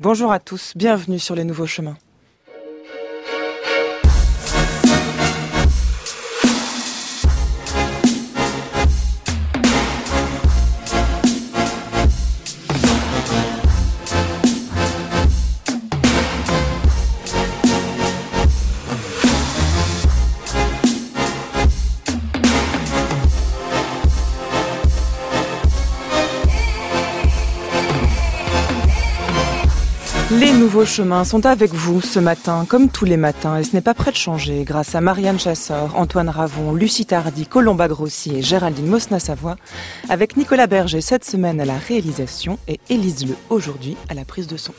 Bonjour à tous, bienvenue sur les nouveaux chemins. Les nouveaux chemins sont avec vous ce matin, comme tous les matins, et ce n'est pas prêt de changer, grâce à Marianne Chassor, Antoine Ravon, Lucie Tardy, Colomba Grossi et Géraldine Mosna-Savoie, avec Nicolas Berger cette semaine à la réalisation et Élise Le aujourd'hui à la prise de son.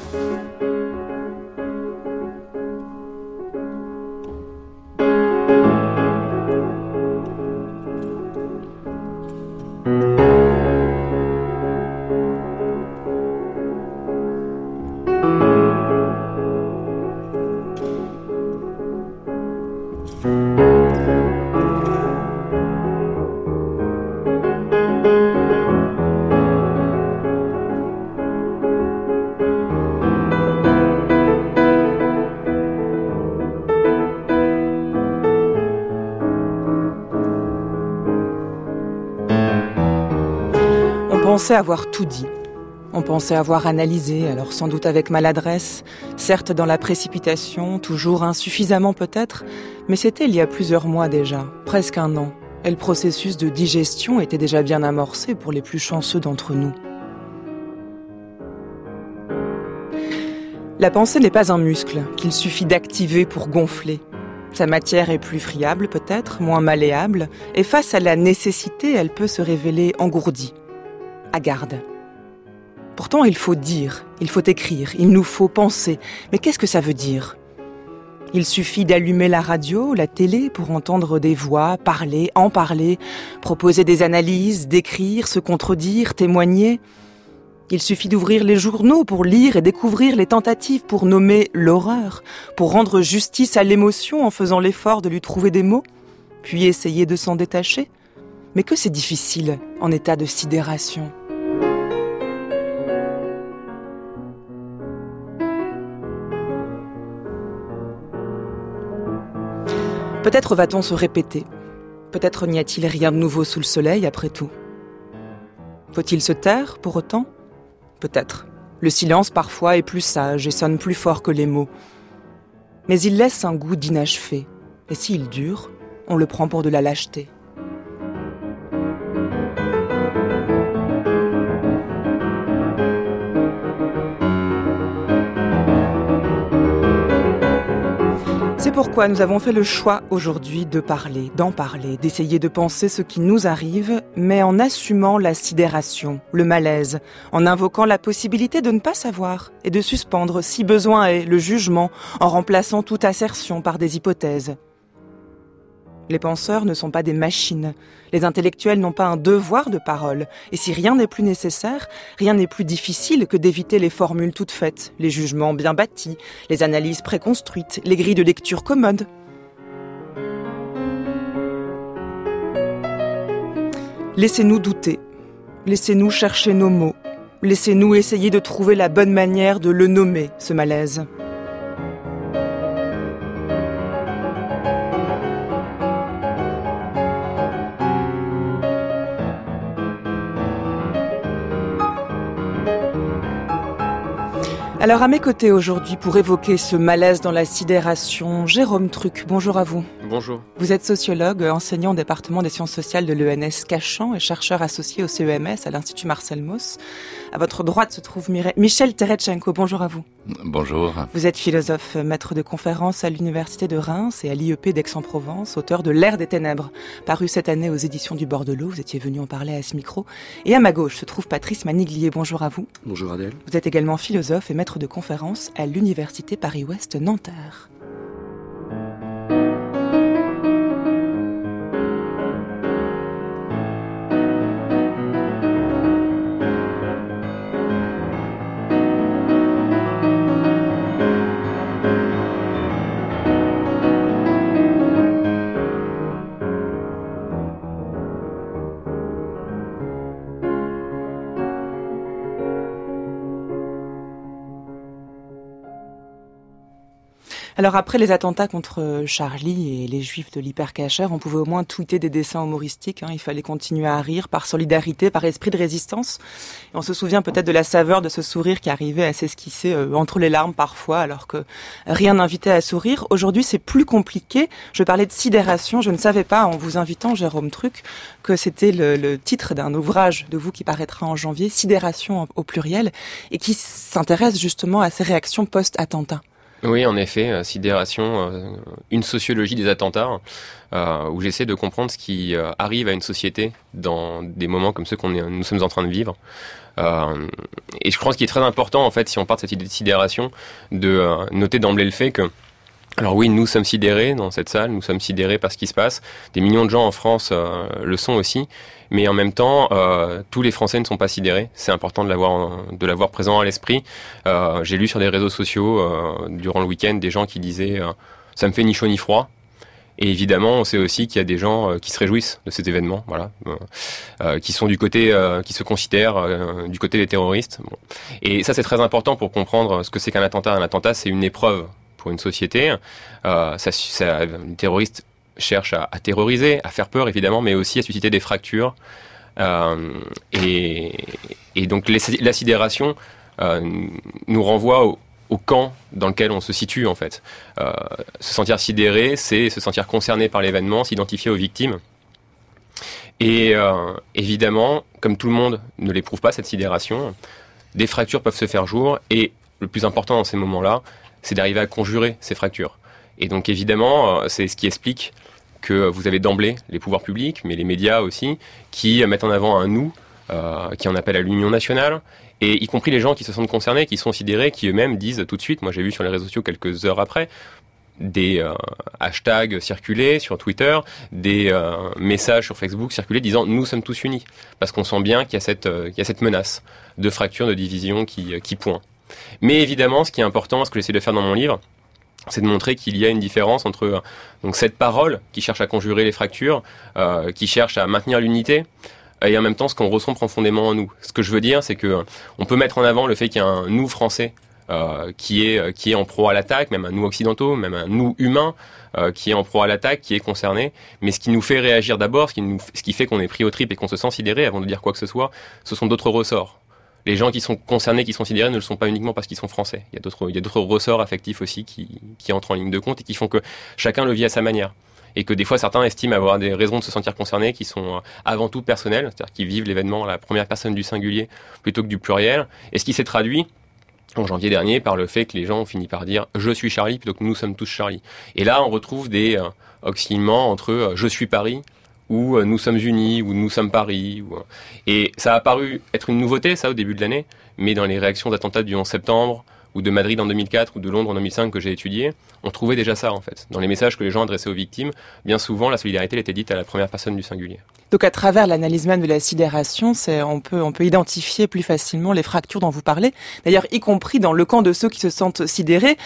On pensait avoir tout dit. On pensait avoir analysé, alors sans doute avec maladresse, certes dans la précipitation, toujours insuffisamment peut-être, mais c'était il y a plusieurs mois déjà, presque un an, et le processus de digestion était déjà bien amorcé pour les plus chanceux d'entre nous. La pensée n'est pas un muscle qu'il suffit d'activer pour gonfler. Sa matière est plus friable peut-être, moins malléable, et face à la nécessité, elle peut se révéler engourdie. Hagarde. Pourtant, il faut dire, il faut écrire, il nous faut penser. Mais qu'est-ce que ça veut dire ? Il suffit d'allumer la radio, la télé pour entendre des voix, parler, en parler, proposer des analyses, d'écrire, se contredire, témoigner. Il suffit d'ouvrir les journaux pour lire et découvrir les tentatives pour nommer l'horreur, pour rendre justice à l'émotion en faisant l'effort de lui trouver des mots, puis essayer de s'en détacher. Mais que c'est difficile en état de sidération. Peut-être va-t-on se répéter. Peut-être n'y a-t-il rien de nouveau sous le soleil, après tout. Faut-il se taire, pour autant ? Peut-être. Le silence, parfois, est plus sage et sonne plus fort que les mots. Mais il laisse un goût d'inachevé. Et s'il dure, on le prend pour de la lâcheté. C'est pourquoi nous avons fait le choix aujourd'hui de parler, d'en parler, d'essayer de penser ce qui nous arrive, mais en assumant la sidération, le malaise, en invoquant la possibilité de ne pas savoir et de suspendre, si besoin est, le jugement, en remplaçant toute assertion par des hypothèses. Les penseurs ne sont pas des machines. Les intellectuels n'ont pas un devoir de parole. Et si rien n'est plus nécessaire, rien n'est plus difficile que d'éviter les formules toutes faites, les jugements bien bâtis, les analyses préconstruites, les grilles de lecture commodes. Laissez-nous douter. Laissez-nous chercher nos mots. Laissez-nous essayer de trouver la bonne manière de le nommer, ce malaise. Alors à mes côtés aujourd'hui pour évoquer ce malaise dans la sidération, Jérôme Truc, bonjour à vous. Bonjour. Vous êtes sociologue, enseignant au département des sciences sociales de l'ENS Cachan et chercheur associé au CEMS à l'Institut Marcel Mauss. À votre droite se trouve Michel Teretchenko, bonjour à vous. Bonjour. Vous êtes philosophe, maître de conférences à l'Université de Reims et à l'IEP d'Aix-en-Provence, auteur de L'Ère des Ténèbres, paru cette année aux éditions du Bordelot. Vous étiez venu en parler à ce micro. Et à ma gauche se trouve Patrice Maniglier, bonjour à vous. Bonjour Adèle. Vous êtes également philosophe et maître de conférences à l'Université Paris-Ouest Nanterre. Alors après les attentats contre Charlie et les Juifs de l'Hypercacher, on pouvait au moins tweeter des dessins humoristiques. Il fallait continuer à rire par solidarité, par esprit de résistance. Et on se souvient peut-être de la saveur de ce sourire qui arrivait à s'esquisser entre les larmes parfois, alors que rien n'invitait à sourire. Aujourd'hui, c'est plus compliqué. Je parlais de sidération. Je ne savais pas, en vous invitant, Jérôme Truc, que c'était le titre d'un ouvrage de vous qui paraîtra en janvier, Sidération au pluriel, et qui s'intéresse justement à ces réactions post-attentat. Oui, en effet, Sidération, une sociologie des attentats, où j'essaie de comprendre ce qui arrive à une société dans des moments comme ceux nous sommes en train de vivre. Et je pense qu'il est très important, en fait, si on part de cette idée de sidération, de noter d'emblée le fait que, alors oui, nous sommes sidérés dans cette salle, nous sommes sidérés par ce qui se passe. Des millions de gens en France le sont aussi, mais en même temps, tous les Français ne sont pas sidérés. C'est important de l'avoir présent à l'esprit. J'ai lu sur des réseaux sociaux durant le week-end des gens qui disaient ça me fait ni chaud ni froid. Et évidemment, on sait aussi qu'il y a des gens qui se réjouissent de cet événement, voilà, qui sont du côté, qui se considèrent du côté des terroristes. Bon. Et ça, c'est très important pour comprendre ce que c'est qu'un attentat. Un attentat, c'est une épreuve pour une société. Les terroristes cherchent à terroriser, à faire peur évidemment, mais aussi à susciter des fractures. Et donc la sidération nous renvoie au camp dans lequel on se situe en fait. Se sentir sidéré, c'est se sentir concerné par l'événement, s'identifier aux victimes. Et évidemment, comme tout le monde ne l'éprouve pas cette sidération, des fractures peuvent se faire jour. Et le plus important dans ces moments-là, c'est d'arriver à conjurer ces fractures. Et donc évidemment, c'est ce qui explique que vous avez d'emblée les pouvoirs publics, mais les médias aussi, qui mettent en avant un nous, qui en appellent à l'union nationale, et y compris les gens qui se sentent concernés, qui sont sidérés, qui eux-mêmes disent tout de suite, moi j'ai vu sur les réseaux sociaux quelques heures après, des hashtags circuler sur Twitter, des messages sur Facebook circuler disant nous sommes tous unis, parce qu'on sent bien qu'il y a cette menace de fracture, de division qui pointe. Mais évidemment, ce qui est important, ce que j'essaie de faire dans mon livre, c'est de montrer qu'il y a une différence entre donc cette parole qui cherche à conjurer les fractures, qui cherche à maintenir l'unité, et en même temps ce qu'on ressent profondément en nous. Ce que je veux dire, c'est que on peut mettre en avant le fait qu'il y a un nous français qui est en proie à l'attaque, même un nous occidentaux, même un nous humain qui est en proie à l'attaque, qui est concerné. Mais ce qui nous fait réagir d'abord, ce qui fait qu'on est pris aux tripes et qu'on se sent sidéré avant de dire quoi que ce soit, ce sont d'autres ressorts. Les gens qui sont concernés, qui sont sidérés, ne le sont pas uniquement parce qu'ils sont français. Il y a d'autres ressorts affectifs aussi qui entrent en ligne de compte et qui font que chacun le vit à sa manière. Et que des fois, certains estiment avoir des raisons de se sentir concernés qui sont avant tout personnelles, c'est-à-dire qu'ils vivent l'événement à la première personne du singulier plutôt que du pluriel. Et ce qui s'est traduit en janvier dernier par le fait que les gens ont fini par dire « je suis Charlie » plutôt que « nous sommes tous Charlie ». Et là, on retrouve des oscillements entre « je suis Paris » ou nous sommes unis, ou nous sommes Paris. Et ça a paru être une nouveauté, ça, au début de l'année, mais dans les réactions d'attentats du 11 septembre, ou de Madrid en 2004, ou de Londres en 2005 que j'ai étudié, on trouvait déjà ça, en fait. Dans les messages que les gens adressaient aux victimes, bien souvent, la solidarité était dite à la première personne du singulier. Donc à travers l'analyse même de la sidération, on peut identifier plus facilement les fractures dont vous parlez. D'ailleurs, y compris dans le camp de ceux qui se sentent sidérés,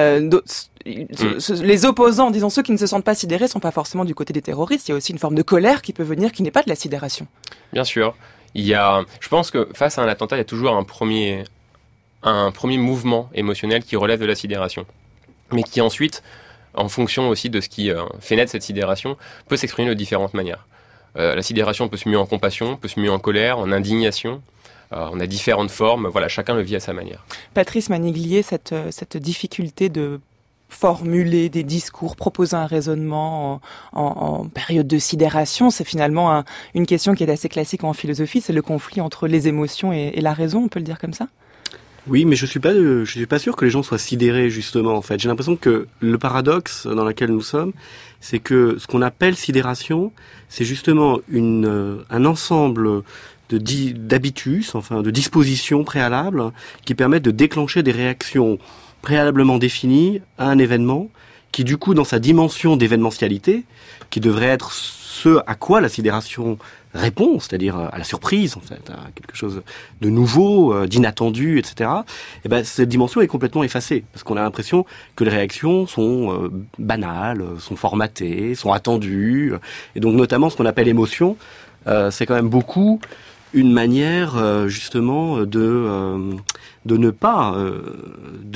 les opposants, disons ceux qui ne se sentent pas sidérés, sont pas forcément du côté des terroristes. Il y a aussi une forme de colère qui peut venir, qui n'est pas de la sidération. Bien sûr. Je pense que face à un attentat, il y a toujours un premier mouvement émotionnel qui relève de la sidération. Mais qui ensuite, en fonction aussi de ce qui fait naître cette sidération, peut s'exprimer de différentes manières. La sidération peut se muer en compassion, peut se muer en colère, en indignation. On a différentes formes. Voilà, chacun le vit à sa manière. Patrice Maniglier, cette difficulté de formuler des discours, proposer un raisonnement en période de sidération, c'est finalement une question qui est assez classique en philosophie, c'est le conflit entre les émotions et la raison, on peut le dire comme ça ? Oui, mais je suis pas sûr que les gens soient sidérés, justement, en fait. J'ai l'impression que le paradoxe dans lequel nous sommes, c'est que ce qu'on appelle sidération, c'est justement un ensemble d'habitus, enfin, de dispositions préalables qui permettent de déclencher des réactions préalablement définies à un événement qui, du coup, dans sa dimension d'événementialité, qui devrait être ce à quoi la sidération répond, c'est-à-dire à la surprise, en fait, à quelque chose de nouveau, d'inattendu, etc. Et ben, cette dimension est complètement effacée, parce qu'on a l'impression que les réactions sont banales, sont formatées, sont attendues, et donc notamment ce qu'on appelle émotion, c'est quand même beaucoup une manière justement de ne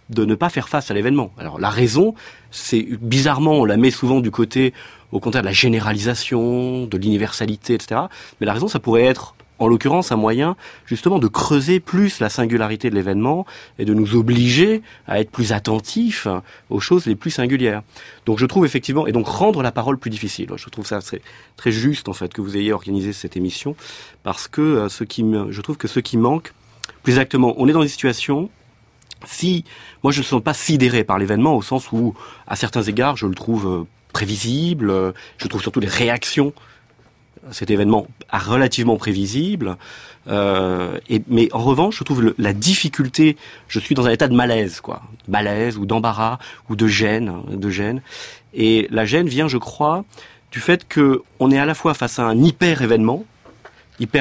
ne pas faire face à l'événement. Alors la raison, c'est bizarrement, on la met souvent du côté, au contraire, de la généralisation, de l'universalité, etc. Mais la raison, ça pourrait être, en l'occurrence, un moyen justement de creuser plus la singularité de l'événement et de nous obliger à être plus attentifs aux choses les plus singulières. Donc je trouve effectivement, et donc rendre la parole plus difficile. Je trouve ça très, très juste en fait que vous ayez organisé cette émission, parce que je trouve que ce qui manque, plus exactement, on est dans une situation, moi je ne me sens pas sidéré par l'événement au sens où, à certains égards, je le trouve prévisible, je trouve surtout les réactions cet événement relativement prévisible, mais en revanche, je trouve la difficulté. Je suis dans un état de malaise, malaise ou d'embarras ou de gêne. Et la gêne vient, je crois, du fait que on est à la fois face à un hyper événement. Pourquoi ?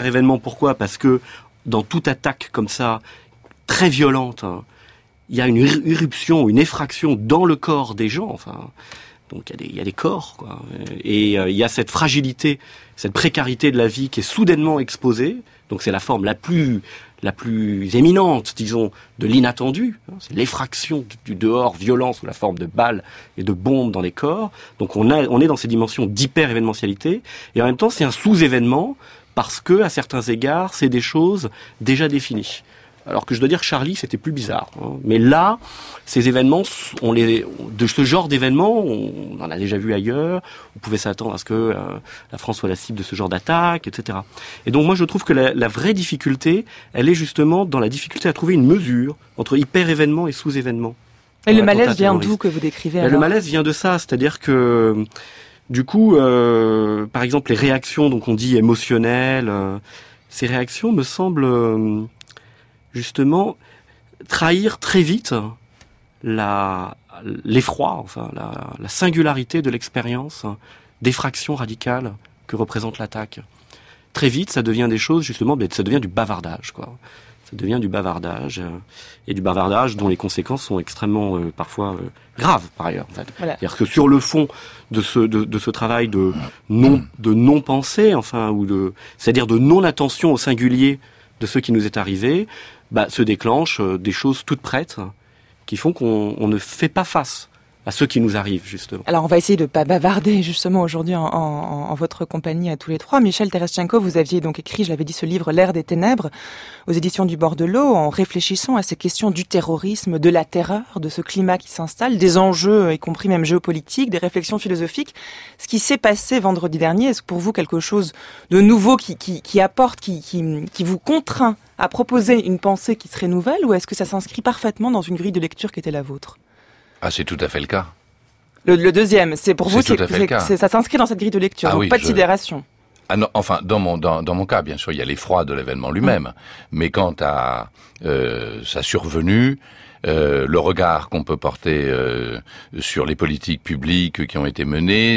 Parce que dans toute attaque comme ça, très violente, il y a une irruption, une effraction dans le corps des gens. Donc il y a des corps, et il y a cette fragilité, cette précarité de la vie qui est soudainement exposée. Donc c'est la forme la plus éminente, disons, de l'inattendu. C'est l'effraction du dehors violent sous la forme de balles et de bombes dans les corps. Donc on est dans ces dimensions d'hyper-événementialité, et en même temps c'est un sous-événement parce que à certains égards c'est des choses déjà définies. Alors que je dois dire que Charlie, c'était plus bizarre. Mais là, ces événements, de ce genre d'événements, on en a déjà vu ailleurs. On pouvait s'attendre à ce que la France soit la cible de ce genre d'attaque, etc. Et donc moi, je trouve que la vraie difficulté, elle est justement dans la difficulté à trouver une mesure entre hyper-événement et sous-événement. Et le malaise vient d'où que vous décrivez alors ? Le malaise vient de ça, c'est-à-dire que du coup, par exemple, les réactions, donc on dit émotionnelles, ces réactions me semblent justement trahir très vite l'effroi, la singularité de l'expérience d'effraction radicale que représente l'attaque. Très vite, ça devient des choses, justement, ça devient du bavardage, Ça devient du bavardage, et du bavardage dont les conséquences sont extrêmement, parfois, graves, par ailleurs. En fait. Voilà. C'est-à-dire que sur le fond de ce travail de non-pensée, c'est-à-dire de non-attention au singulier de ce qui nous est arrivé, se déclenchent des choses toutes prêtes qui font qu'on ne fait pas face à ce qui nous arrive, justement. Alors, on va essayer de pas bavarder, justement, aujourd'hui, en votre compagnie à tous les trois. Michel Terestchenko, vous aviez donc écrit, je l'avais dit, ce livre, L'ère des ténèbres, aux éditions du Bord de l'eau, en réfléchissant à ces questions du terrorisme, de la terreur, de ce climat qui s'installe, des enjeux, y compris même géopolitiques, des réflexions philosophiques. Ce qui s'est passé vendredi dernier, est-ce pour vous quelque chose de nouveau qui apporte, qui vous contraint à proposer une pensée qui serait nouvelle, ou est-ce que ça s'inscrit parfaitement dans une grille de lecture qui était la vôtre ? Ah, c'est tout à fait le cas. Le deuxième, c'est pour vous, ça s'inscrit dans cette grille de lecture, donc pas de sidération. Ah non, enfin, dans mon cas, bien sûr, il y a l'effroi de l'événement lui-même, mais quant à sa survenue, le regard qu'on peut porter sur les politiques publiques qui ont été menées,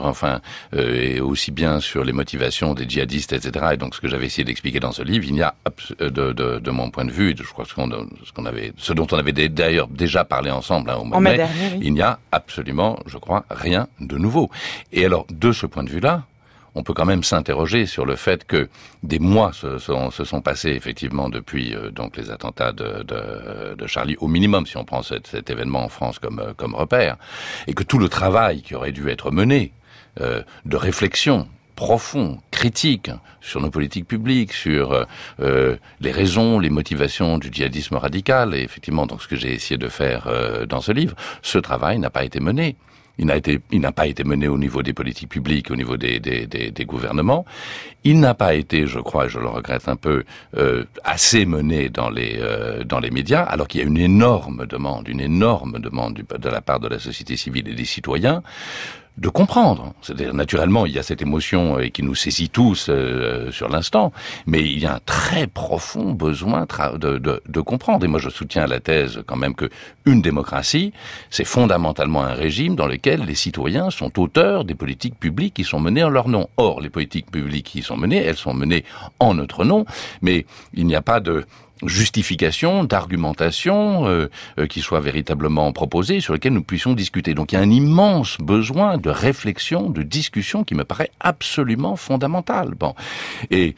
et aussi bien sur les motivations des djihadistes, etc. Et donc, ce que j'avais essayé d'expliquer dans ce livre, il n'y a, de mon point de vue, et je crois ce dont on avait d'ailleurs déjà parlé ensemble au mois de mai, il n'y a absolument, je crois, rien de nouveau. Et alors, de ce point de vue-là, on peut quand même s'interroger sur le fait que des mois se sont passés effectivement depuis donc les attentats de Charlie, au minimum si on prend cet événement en France comme repère, et que tout le travail qui aurait dû être mené de réflexion profond, critique sur nos politiques publiques, sur les raisons, les motivations du djihadisme radical, et effectivement donc ce que j'ai essayé de faire dans ce livre, ce travail n'a pas été mené. Il n'a pas été mené au niveau des politiques publiques, au niveau des gouvernements. Il n'a pas été, je crois, et je le regrette un peu, assez mené dans les médias, alors qu'il y a une énorme demande de la part de la société civile et des citoyens de comprendre. C'est-à-dire, naturellement, il y a cette émotion qui nous saisit tous sur l'instant, mais il y a un très profond besoin de comprendre. Et moi, je soutiens la thèse quand même que une démocratie, c'est fondamentalement un régime dans lequel les citoyens sont auteurs des politiques publiques qui sont menées en leur nom. Or, les politiques publiques qui sont menées, elles sont menées en notre nom, mais il n'y a pas de justification, d'argumentation qui soit véritablement proposée, sur lequel nous puissions discuter. Donc il y a un immense besoin de réflexion, de discussion qui me paraît absolument fondamental. Bon. Et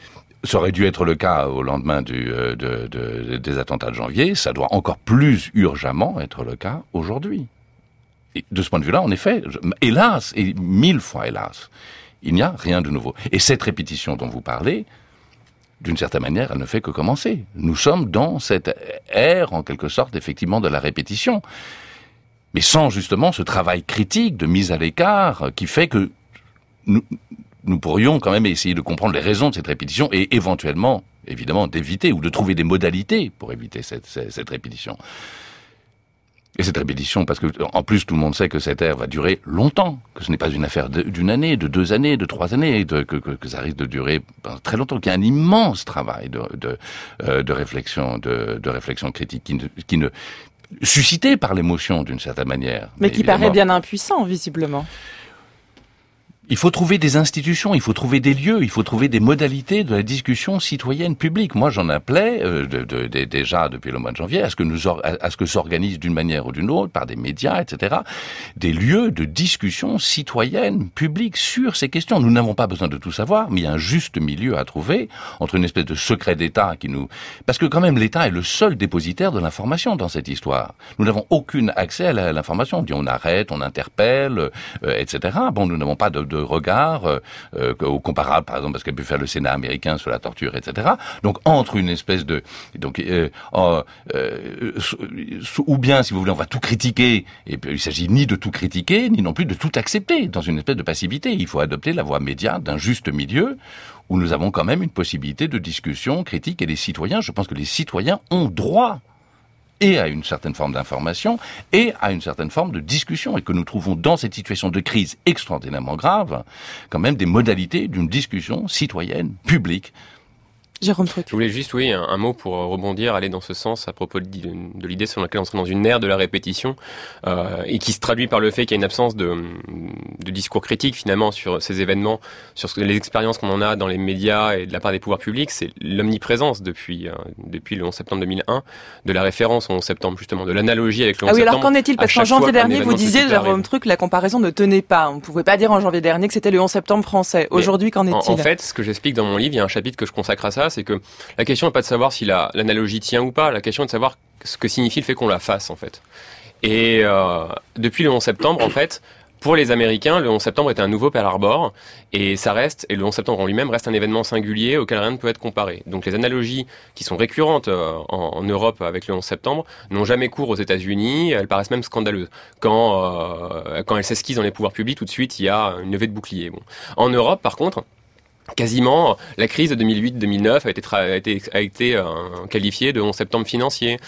Ça aurait dû être le cas au lendemain des attentats de janvier. Ça doit encore plus urgemment être le cas aujourd'hui. Et de ce point de vue-là, en effet, hélas, et 1000 fois hélas, il n'y a rien de nouveau. Et cette répétition dont vous parlez, d'une certaine manière, elle ne fait que commencer. Nous sommes dans cette ère, en quelque sorte, effectivement, de la répétition. Mais sans justement ce travail critique de mise à l'écart qui fait que nous pourrions quand même essayer de comprendre les raisons de cette répétition et éventuellement, évidemment, d'éviter ou de trouver des modalités pour éviter cette répétition. Et cette répétition, parce que en plus tout le monde sait que cette ère va durer longtemps, que ce n'est pas une affaire d'une année, de 2 années, de 3 années, que ça risque de durer très longtemps, qu'il y a un immense travail de réflexion critique qui ne suscité par l'émotion d'une certaine manière. Mais qui paraît bien impuissant, visiblement. Il faut trouver des institutions, il faut trouver des lieux, il faut trouver des modalités de la discussion citoyenne publique. Moi, j'en appelais déjà depuis le mois de janvier à ce que s'organise d'une manière ou d'une autre, par des médias, etc., des lieux de discussion citoyenne publique sur ces questions. Nous n'avons pas besoin de tout savoir, mais il y a un juste milieu à trouver entre une espèce de secret d'État parce que quand même l'État est le seul dépositaire de l'information dans cette histoire. Nous n'avons aucun accès à l'information. On dit on arrête, on interpelle, etc. Bon, nous n'avons pas de regard au comparable, par exemple, parce qu'a pu faire le Sénat américain sur la torture, etc. Donc, entre une espèce de... ou bien, si vous voulez, on va tout critiquer, et puis il s'agit ni de tout critiquer, ni non plus de tout accepter, dans une espèce de passivité. Il faut adopter la voie médiane d'un juste milieu, où nous avons quand même une possibilité de discussion critique, et les citoyens, je pense que les citoyens ont droit et à une certaine forme d'information, et à une certaine forme de discussion, et que nous trouvons dans cette situation de crise extraordinairement grave, quand même des modalités d'une discussion citoyenne, publique. Jérôme Truc. Je voulais juste, un mot pour rebondir, aller dans ce sens à propos de l'idée sur laquelle on serait dans une ère de la répétition, et qui se traduit par le fait qu'il y a une absence de discours critique finalement sur ces événements, sur les expériences qu'on en a dans les médias et de la part des pouvoirs publics. C'est l'omniprésence depuis le 11 septembre 2001, de la référence au 11 septembre justement, de l'analogie avec le 11 septembre. Alors qu'en est-il? Parce qu'en janvier dernier, vous disiez, Jérôme Truc, la comparaison ne tenait pas. On ne pouvait pas dire en janvier dernier que c'était le 11 septembre français. Aujourd'hui, qu'en est-il? En fait, ce que j'explique dans mon livre, il y a un chapitre que je consacre à ça, c'est que la question n'est pas de savoir si l'analogie tient ou pas, la question est de savoir ce que signifie le fait qu'on la fasse, en fait. Et depuis le 11 septembre, en fait, pour les Américains, le 11 septembre est un nouveau Pearl Harbor, et le 11 septembre en lui-même reste un événement singulier auquel rien ne peut être comparé. Donc les analogies qui sont récurrentes en Europe avec le 11 septembre n'ont jamais cours aux États-Unis, elles paraissent même scandaleuses. Quand elles s'esquissent dans les pouvoirs publics, tout de suite, il y a une levée de bouclier. Bon. En Europe, par contre, quasiment, la crise de 2008-2009 a été qualifiée de 11 septembre financier.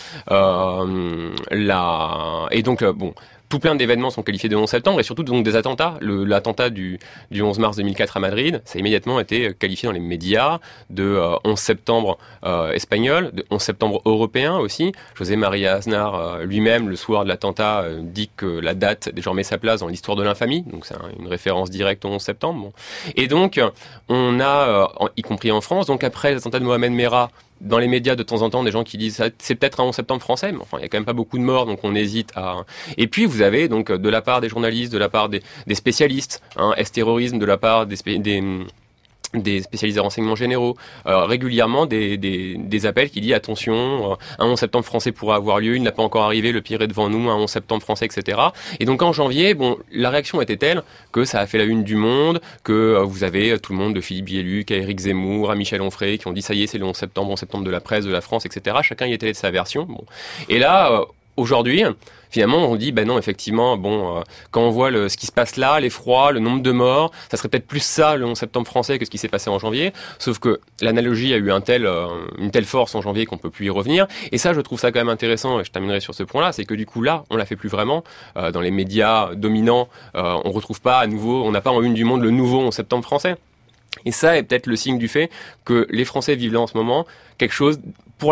Et donc, tout plein d'événements sont qualifiés de 11 septembre, et surtout donc des attentats. L'attentat du 11 mars 2004 à Madrid, ça a immédiatement été qualifié dans les médias de 11 septembre espagnol, de 11 septembre européen aussi. José María Aznar lui-même, le soir de l'attentat, dit que la date a désormais sa place dans l'histoire de l'infamie, donc c'est une référence directe au 11 septembre. Bon. Et donc, on a, y compris en France, donc après l'attentat de Mohamed Merah, dans les médias, de temps en temps, des gens qui disent c'est peut-être un 11 septembre français, mais enfin, il y a quand même pas beaucoup de morts, donc on hésite à... Et puis, vous avez, donc, de la part des journalistes, de la part des spécialistes, est-terrorisme, de la part des spécialistes des renseignements généraux, régulièrement des appels qui disent attention, un 11 septembre français pourrait avoir lieu, il n'a pas encore arrivé, le pire est devant nous, un 11 septembre français, etc. Et donc en janvier, la réaction était telle que ça a fait la une du Monde, que vous avez tout le monde, de Philippe Bieluc à Éric Zemmour, à Michel Onfray, qui ont dit ça y est, c'est le 11 septembre de la presse, de la France, etc. Chacun y est allé de sa version. Bon. Et là, aujourd'hui, finalement, on dit, non, effectivement, quand on voit ce qui se passe là, l'effroi, le nombre de morts, ça serait peut-être plus ça, le 11 septembre français, que ce qui s'est passé en janvier. Sauf que l'analogie a eu une telle force en janvier qu'on peut plus y revenir. Et ça, je trouve ça quand même intéressant, et je terminerai sur ce point-là, c'est que du coup, là, on la fait plus vraiment. Dans les médias dominants, on retrouve pas à nouveau, on n'a pas en une du Monde le nouveau 11 septembre français. Et ça est peut-être le signe du fait que les Français vivent là en ce moment quelque chose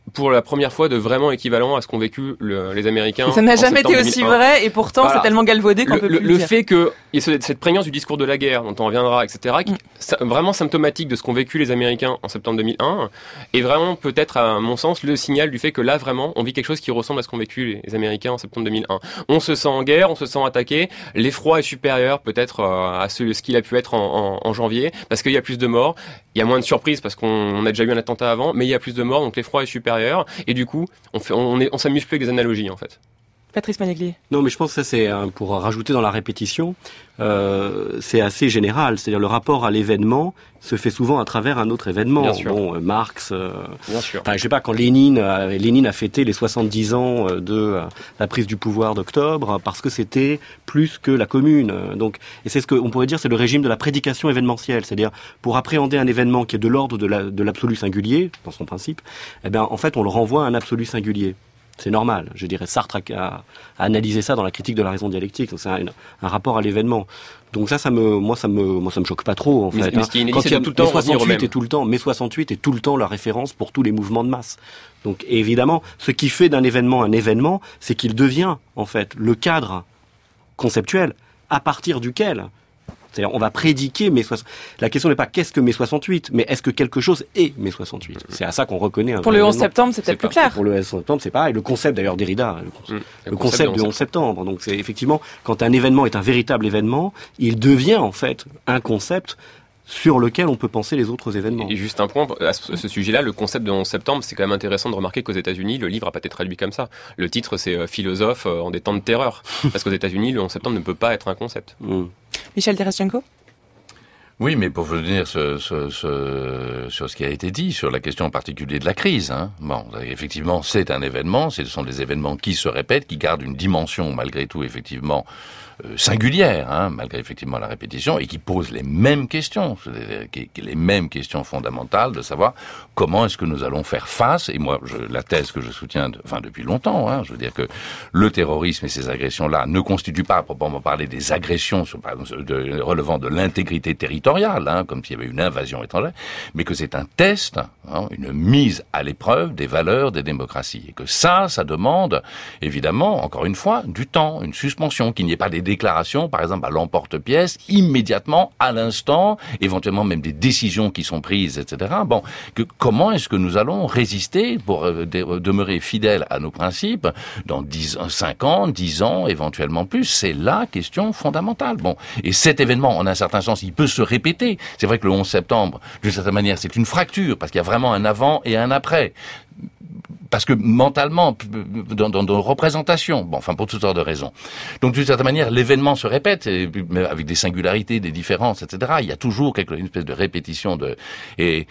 pour la première fois de vraiment équivalent à ce qu'ont vécu les Américains. Et ça n'a jamais été aussi 2001. vrai, et pourtant c'est tellement galvaudé qu'on peut plus le dire. Le fait qu'il y ait cette prégnance du discours de la guerre, dont on reviendra, etc., qui est vraiment symptomatique de ce qu'ont vécu les Américains en septembre 2001, est vraiment peut-être, à mon sens, le signal du fait que là, vraiment, on vit quelque chose qui ressemble à ce qu'ont vécu les Américains en septembre 2001. On se sent en guerre, on se sent attaqué, l'effroi est supérieur peut-être à ce qu'il a pu être en janvier, parce qu'il y a plus de morts, il y a moins de surprises parce qu'on a déjà eu un attentat avant, mais il y a plus de morts, donc l'effroi est supérieur. Et du coup, on s'amuse plus avec des analogies, en fait. Patrice Managlier. Non, mais je pense que ça, c'est pour rajouter dans la répétition, c'est assez général. C'est-à-dire le rapport à l'événement se fait souvent à travers un autre événement. Bien sûr. Bon, Marx. Bien sûr. Enfin, je sais pas, quand Lénine a fêté les 70 ans de la prise du pouvoir d'octobre, parce que c'était plus que la Commune. Donc, et c'est ce qu'on pourrait dire, c'est le régime de la prédication événementielle. C'est-à-dire, pour appréhender un événement qui est de l'ordre de l'absolu singulier, dans son principe, eh bien, en fait, on le renvoie à un absolu singulier. C'est normal. Je dirais, Sartre a analysé ça dans la critique de la raison dialectique. Donc c'est un rapport à l'événement. Donc ça me choque pas trop, en fait. Mais ce qui est inédit, Quand il y a tout le temps mai 68 même. mai 68 est tout le temps la référence pour tous les mouvements de masse. Donc évidemment, ce qui fait d'un événement un événement, c'est qu'il devient, en fait, le cadre conceptuel à partir duquel, c'est-à-dire on va prédiquer mai 68. La question n'est pas qu'est-ce que mai 68, mais est-ce que quelque chose est mai 68. C'est à ça qu'on reconnaît un Pour le 11 septembre, c'est peut-être plus clair. Pour le 11 septembre, c'est pareil. Le concept d'ailleurs Derrida, le concept du 11 septembre. Donc c'est effectivement, quand un événement est un véritable événement, il devient en fait un concept sur lequel on peut penser les autres événements. Et juste un point, à ce sujet-là, le concept de 11 septembre, c'est quand même intéressant de remarquer qu'aux États-Unis, le livre n'a pas été traduit comme ça. Le titre, c'est Philosophe en des temps de terreur. Parce qu'aux États-Unis, le 11 septembre ne peut pas être un concept. Michel Terestchenko ? Oui, mais pour venir sur ce qui a été dit, sur la question en particulier de la crise, bon, effectivement, c'est un événement, ce sont des événements qui se répètent, qui gardent une dimension, malgré tout, effectivement, singulière, malgré effectivement la répétition, et qui posent les mêmes questions, les mêmes questions fondamentales de savoir comment est-ce que nous allons faire face, et moi, la thèse que je soutiens depuis longtemps, je veux dire que le terrorisme et ces agressions-là ne constituent pas, à proprement parler, des agressions relevant de l'intégrité territoriale, comme s'il y avait une invasion étrangère, mais que c'est un test, une mise à l'épreuve des valeurs des démocraties, et que ça demande, évidemment, encore une fois, du temps, une suspension, qu'il n'y ait pas des déclarations, par exemple, à l'emporte-pièce, immédiatement, à l'instant, éventuellement même des décisions qui sont prises, etc. Bon, comment est-ce que nous allons résister pour demeurer fidèles à nos principes dans 5 ans, 10 ans, éventuellement plus? C'est la question fondamentale. Bon, et cet événement, en un certain sens, il peut se répéter. C'est vrai que le 11 septembre, d'une certaine manière, c'est une fracture, parce qu'il y a vraiment un avant et un après. Parce que mentalement, dans nos représentations, pour toutes sortes de raisons. Donc d'une certaine manière, l'événement se répète, mais avec des singularités, des différences, etc. Il y a toujours une espèce de répétition et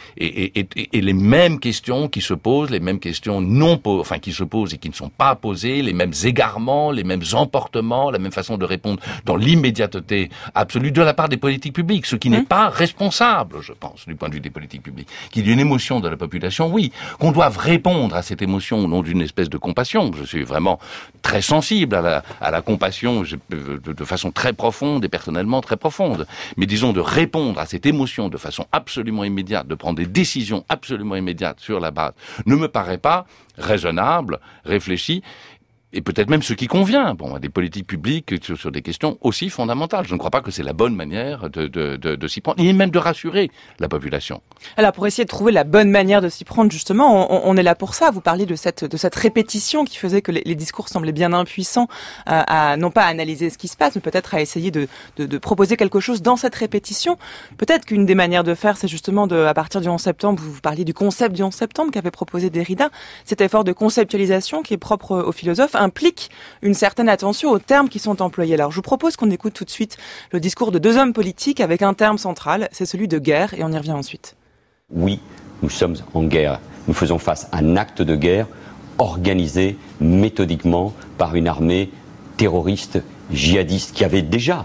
les mêmes questions qui se posent, les mêmes questions qui se posent et qui ne sont pas posées, les mêmes égarements, les mêmes emportements, la même façon de répondre dans l'immédiateté absolue de la part des politiques publiques, ce qui n'est pas responsable, je pense, du point de vue des politiques publiques. Qu'il y ait une émotion de la population, oui, qu'on doive répondre à cette émotion au nom d'une espèce de compassion. Je suis vraiment très sensible à la compassion de façon très profonde et personnellement très profonde. Mais disons de répondre à cette émotion de façon absolument immédiate, de prendre des décisions absolument immédiates sur la base, ne me paraît pas raisonnable, réfléchi, et peut-être même ce qui convient, à des politiques publiques sur des questions aussi fondamentales. Je ne crois pas que c'est la bonne manière de s'y prendre, et même de rassurer la population. Alors, pour essayer de trouver la bonne manière de s'y prendre, justement, on est là pour ça. Vous parliez de cette répétition qui faisait que les discours semblaient bien impuissants non pas à analyser ce qui se passe, mais peut-être à essayer de proposer quelque chose dans cette répétition. Peut-être qu'une des manières de faire, c'est justement à partir du 11 septembre, vous parliez du concept du 11 septembre qu'avait proposé Derrida, cet effort de conceptualisation qui est propre aux philosophes, implique une certaine attention aux termes qui sont employés. Alors, je vous propose qu'on écoute tout de suite le discours de 2 hommes politiques avec un terme central, c'est celui de guerre, et on y revient ensuite. Oui, nous sommes en guerre. Nous faisons face à un acte de guerre organisé méthodiquement par une armée terroriste, djihadiste, qui avait déjà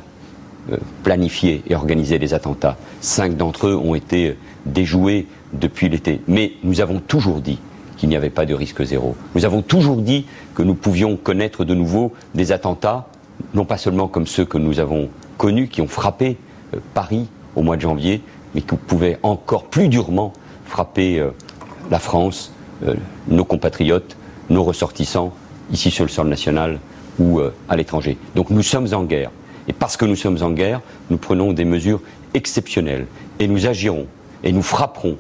planifié et organisé des attentats. 5 d'entre eux ont été déjoués depuis l'été. Mais nous avons toujours dit qu'il n'y avait pas de risque zéro. Nous avons toujours dit que nous pouvions connaître de nouveau des attentats, non pas seulement comme ceux que nous avons connus, qui ont frappé Paris au mois de janvier, mais qui pouvaient encore plus durement frapper la France nos compatriotes, nos ressortissants, ici sur le sol national ou à l'étranger. Donc nous sommes en guerre. Et parce que nous sommes en guerre, nous prenons des mesures exceptionnelles. Et nous agirons. Et nous frapperons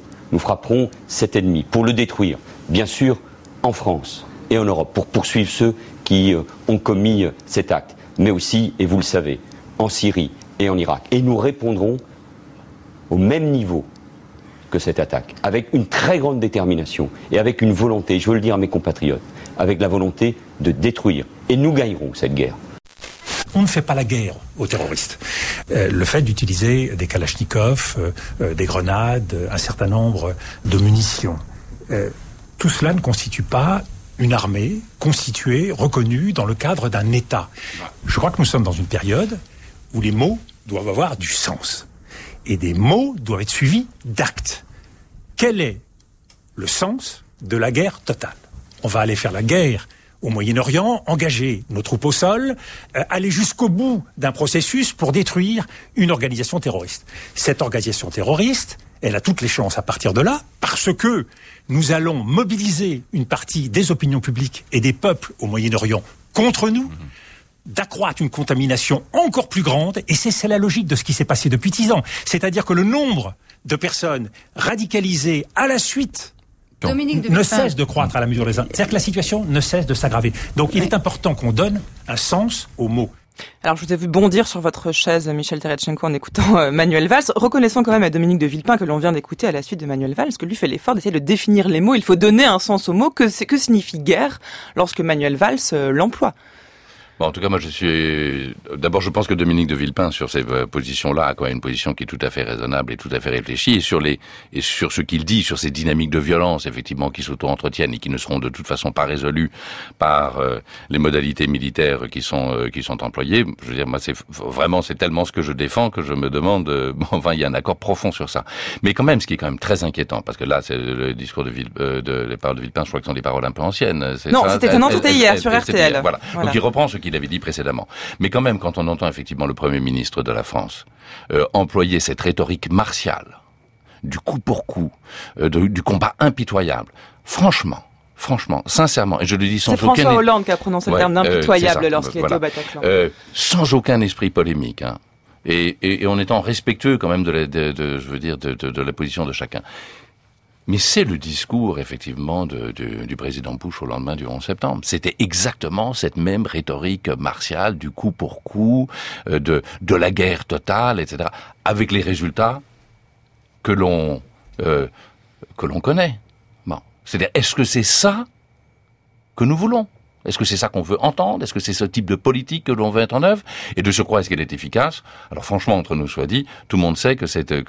cet ennemi pour le détruire. Bien sûr, en France et en Europe, pour poursuivre ceux qui ont commis cet acte. Mais aussi, et vous le savez, en Syrie et en Irak. Et nous répondrons au même niveau que cette attaque, avec une très grande détermination et avec une volonté, je veux le dire à mes compatriotes, avec la volonté de détruire. Et nous gagnerons cette guerre. On ne fait pas la guerre aux terroristes. Le fait d'utiliser des kalachnikovs, des grenades, un certain nombre de munitions, tout cela ne constitue pas une armée constituée, reconnue dans le cadre d'un État. Je crois que nous sommes dans une période où les mots doivent avoir du sens. Et des mots doivent être suivis d'actes. Quel est le sens de la guerre totale ? On va aller faire la guerre au Moyen-Orient, engager nos troupes au sol, aller jusqu'au bout d'un processus pour détruire une organisation terroriste. Cette organisation terroriste, elle a toutes les chances à partir de là, parce que nous allons mobiliser une partie des opinions publiques et des peuples au Moyen-Orient contre nous, d'accroître une contamination encore plus grande, et c'est la logique de ce qui s'est passé depuis 10 ans. C'est-à-dire que le nombre de personnes radicalisées à la suite ne cesse de croître à la mesure des uns. C'est-à-dire que la situation ne cesse de s'aggraver. Donc il est important qu'on donne un sens aux mots. Alors, je vous ai vu bondir sur votre chaise, Michel Terestchenko, en écoutant Manuel Valls. Reconnaissons quand même à Dominique de Villepin, que l'on vient d'écouter à la suite de Manuel Valls, que lui fait l'effort d'essayer de définir les mots. Il faut donner un sens aux mots. Que signifie guerre lorsque Manuel Valls l'emploie? Bon, en tout cas, moi, d'abord, je pense que Dominique de Villepin, sur ces positions-là, a quand même une position qui est tout à fait raisonnable et tout à fait réfléchie. Et sur ce qu'il dit, sur ces dynamiques de violence, effectivement, qui s'auto-entretiennent et qui ne seront de toute façon pas résolues par les modalités militaires qui sont employées. Je veux dire, moi, c'est tellement ce que je défends que je me demande, il y a un accord profond sur ça. Mais quand même, ce qui est quand même très inquiétant, parce que là, c'est le discours les paroles de Villepin, je crois que ce sont des paroles un peu anciennes. C'était hier sur RTL. Voilà. Donc, il reprend ce qu'il avait dit précédemment. Mais quand même, quand on entend effectivement le Premier ministre de la France employer cette rhétorique martiale, du coup pour coup, du combat impitoyable, franchement, sincèrement, et je le dis sans aucun... C'est François Hollande qui a prononcé le terme d'impitoyable lorsqu'il était au Bataclan. Sans aucun esprit polémique, hein, et en étant respectueux quand même de la position de chacun. Mais c'est le discours, effectivement, du président Bush au lendemain du 11 septembre. C'était exactement cette même rhétorique martiale, du coup pour coup, de la guerre totale, etc., avec les résultats que l'on connaît. Bon. C'est-à-dire, est-ce que c'est ça que nous voulons ? Est-ce que c'est ça qu'on veut entendre ? Est-ce que c'est ce type de politique que l'on veut mettre en œuvre ? Et de surcroît, est-ce qu'elle est efficace ? Alors franchement, entre nous soit dit, tout le monde sait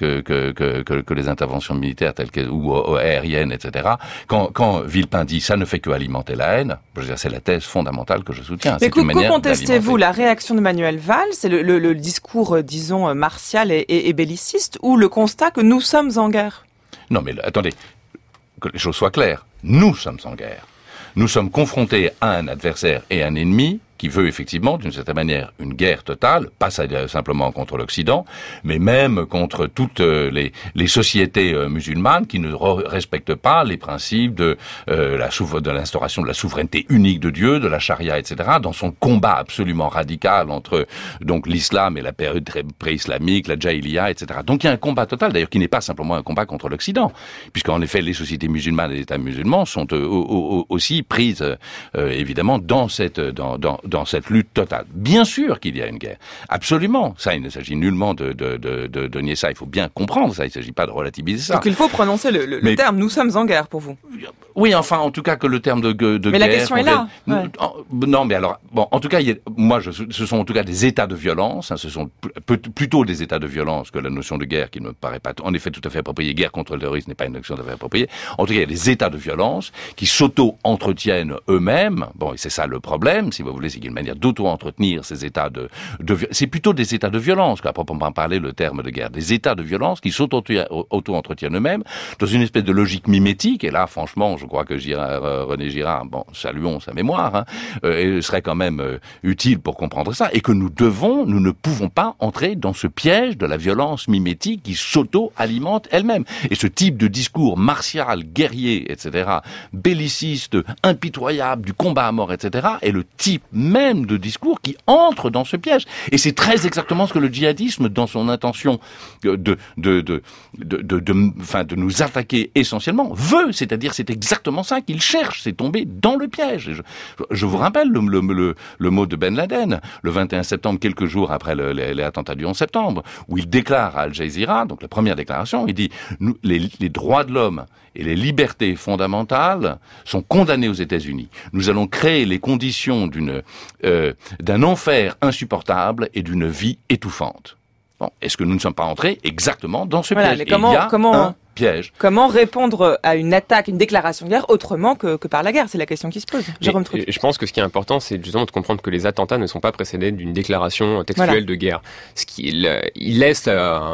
que les interventions militaires telles que ou aériennes, etc. Quand Villepin dit ça ne fait que alimenter la haine, je veux dire, c'est la thèse fondamentale que je soutiens. Mais que contestez-vous, la réaction de Manuel Valls, c'est le discours, disons, martial et belliciste, ou le constat que nous sommes en guerre ? Non, mais attendez, que les choses soient claires. Nous sommes en guerre. Nous sommes confrontés à un adversaire et un ennemi qui veut effectivement, d'une certaine manière, une guerre totale, pas simplement contre l'Occident, mais même contre toutes les sociétés musulmanes qui ne respectent pas les principes de l'instauration de la souveraineté unique de Dieu, de la charia, etc., dans son combat absolument radical entre donc l'islam et la période pré-islamique, la jahiliya, etc. Donc il y a un combat total, d'ailleurs, qui n'est pas simplement un combat contre l'Occident, puisqu'en effet, les sociétés musulmanes et les États musulmans sont aussi prises, évidemment, dans cette lutte totale. Bien sûr qu'il y a une guerre. Absolument. Ça, il ne s'agit nullement de nier ça. Il faut bien comprendre ça. Il ne s'agit pas de relativiser ça. Donc il faut prononcer le terme « nous sommes en guerre » pour vous. Oui, enfin, en tout cas, que le terme de guerre... Mais la question est là. Ouais. Non, mais alors, bon, en tout cas, ce sont en tout cas des états de violence. Hein, ce sont plutôt des états de violence que la notion de guerre qui ne me paraît pas, en effet, tout à fait appropriée. Guerre contre le terrorisme n'est pas une notion tout à fait appropriée. En tout cas, il y a des états de violence qui s'auto-entretiennent eux-mêmes. Bon, et c'est ça le problème, si vous voulez, c'est qu'il y a une manière d'auto-entretenir ces états de c'est plutôt des états de violence qu'à proprement parler le terme de guerre. Des états de violence qui s'auto-entretiennent eux-mêmes dans une espèce de logique mimétique. Et là, franchement, franchement, je crois que René Girard, saluons sa mémoire, serait quand même utile pour comprendre ça, et que nous ne pouvons pas entrer dans ce piège de la violence mimétique qui s'auto-alimente elle-même. Et ce type de discours martial, guerrier, etc., belliciste, impitoyable, du combat à mort, etc., est le type même de discours qui entre dans ce piège. Et c'est très exactement ce que le djihadisme, dans son intention de nous attaquer essentiellement, veut. C'est-à-dire, c'est exactement ça qu'il cherche, c'est tomber dans le piège. Je vous rappelle le mot de Ben Laden, le 21 septembre, quelques jours après les attentats du 11 septembre, où il déclare à Al Jazeera, donc la première déclaration, il dit « les droits de l'homme et les libertés fondamentales sont condamnés aux États-Unis. Nous allons créer les conditions d'un enfer insupportable et d'une vie étouffante. » Bon, est-ce que nous ne sommes pas entrés exactement dans ce piège? Mais comment un piège. Comment répondre à une attaque, une déclaration de guerre autrement que par la guerre? C'est la question qui se pose. Jérôme Truc. Je pense que ce qui est important, c'est justement de comprendre que les attentats ne sont pas précédés d'une déclaration textuelle de guerre. Ce qui il laisse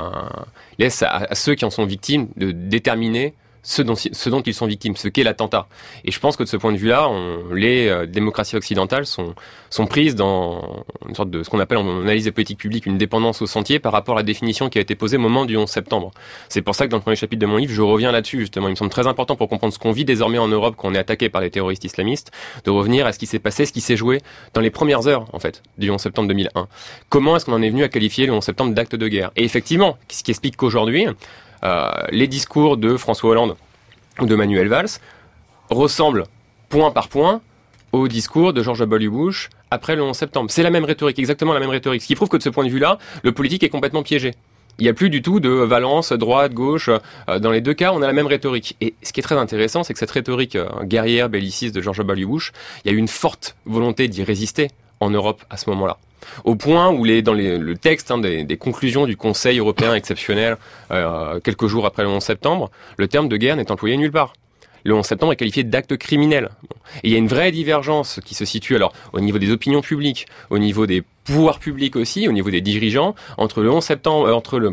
à ceux qui en sont victimes de déterminer ce dont ils sont victimes, ce qu'est l'attentat. Et je pense que de ce point de vue-là, les démocraties occidentales sont prises dans une sorte de ce qu'on appelle en analyse des politiques publiques une dépendance au sentier par rapport à la définition qui a été posée au moment du 11 septembre. C'est pour ça que dans le premier chapitre de mon livre, je reviens là-dessus justement. Il me semble très important pour comprendre ce qu'on vit désormais en Europe quand on est attaqué par les terroristes islamistes, de revenir à ce qui s'est passé, ce qui s'est joué dans les premières heures en fait du 11 septembre 2001. Comment est-ce qu'on en est venu à qualifier le 11 septembre d'acte de guerre? Et effectivement, ce qui explique qu'aujourd'hui, les discours de François Hollande ou de Manuel Valls ressemblent point par point au discours de George W. Bush après le 11 septembre. C'est la même rhétorique, exactement la même rhétorique. Ce qui prouve que de ce point de vue-là, le politique est complètement piégé. Il n'y a plus du tout de valence, droite, gauche. Dans les deux cas, on a la même rhétorique. Et ce qui est très intéressant, c'est que cette rhétorique guerrière, belliciste de George W. Bush, il y a eu une forte volonté d'y résister en Europe à ce moment-là. Au point où dans le texte des conclusions du Conseil européen exceptionnel, quelques jours après le 11 septembre, le terme de guerre n'est employé nulle part. Le 11 septembre est qualifié d'acte criminel. Et il y a une vraie divergence qui se situe alors au niveau des opinions publiques, au niveau des pouvoirs publics aussi, au niveau des dirigeants, entre le 11 septembre,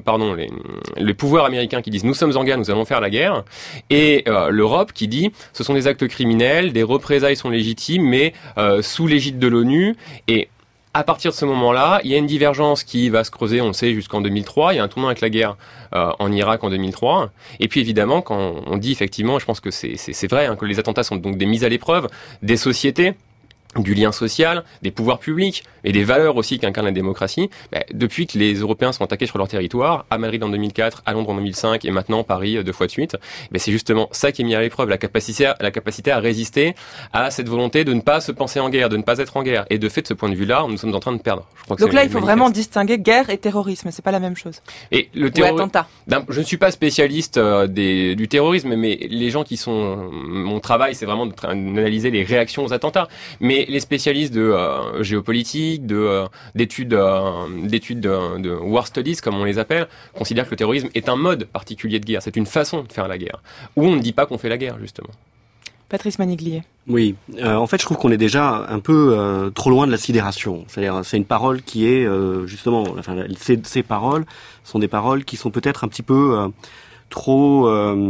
les pouvoirs américains qui disent nous sommes en guerre, nous allons faire la guerre, et l'Europe qui dit ce sont des actes criminels, des représailles sont légitimes, mais sous l'égide de l'ONU. Et à partir de ce moment-là, il y a une divergence qui va se creuser, on le sait, jusqu'en 2003. Il y a un tournant avec la guerre en Irak en 2003. Et puis évidemment, quand on dit effectivement, je pense que c'est vrai, que les attentats sont donc des mises à l'épreuve des sociétés, du lien social, des pouvoirs publics et des valeurs aussi qu'incarne la démocratie, depuis que les Européens sont attaqués sur leur territoire, à Madrid en 2004, à Londres en 2005 et maintenant Paris 2 fois de suite, c'est justement ça qui est mis à l'épreuve, la capacité à résister à cette volonté de ne pas se penser en guerre, de ne pas être en guerre. Et de fait, de ce point de vue-là, nous sommes en train de perdre. Je crois que donc là, il faut vraiment distinguer guerre et terrorisme, c'est pas la même chose. Et le attentat. Je ne suis pas spécialiste du terrorisme, mais les gens qui sont... Mon travail, c'est vraiment d'analyser les réactions aux attentats. Mais les spécialistes de géopolitique, d'études de war studies, comme on les appelle, considèrent que le terrorisme est un mode particulier de guerre. C'est une façon de faire la guerre. Où on ne dit pas qu'on fait la guerre, justement. Patrice Maniglier. Oui, en fait, je trouve qu'on est déjà un peu trop loin de la sidération. C'est-à-dire, c'est une parole qui est justement, ces paroles sont des paroles qui sont peut-être un petit peu trop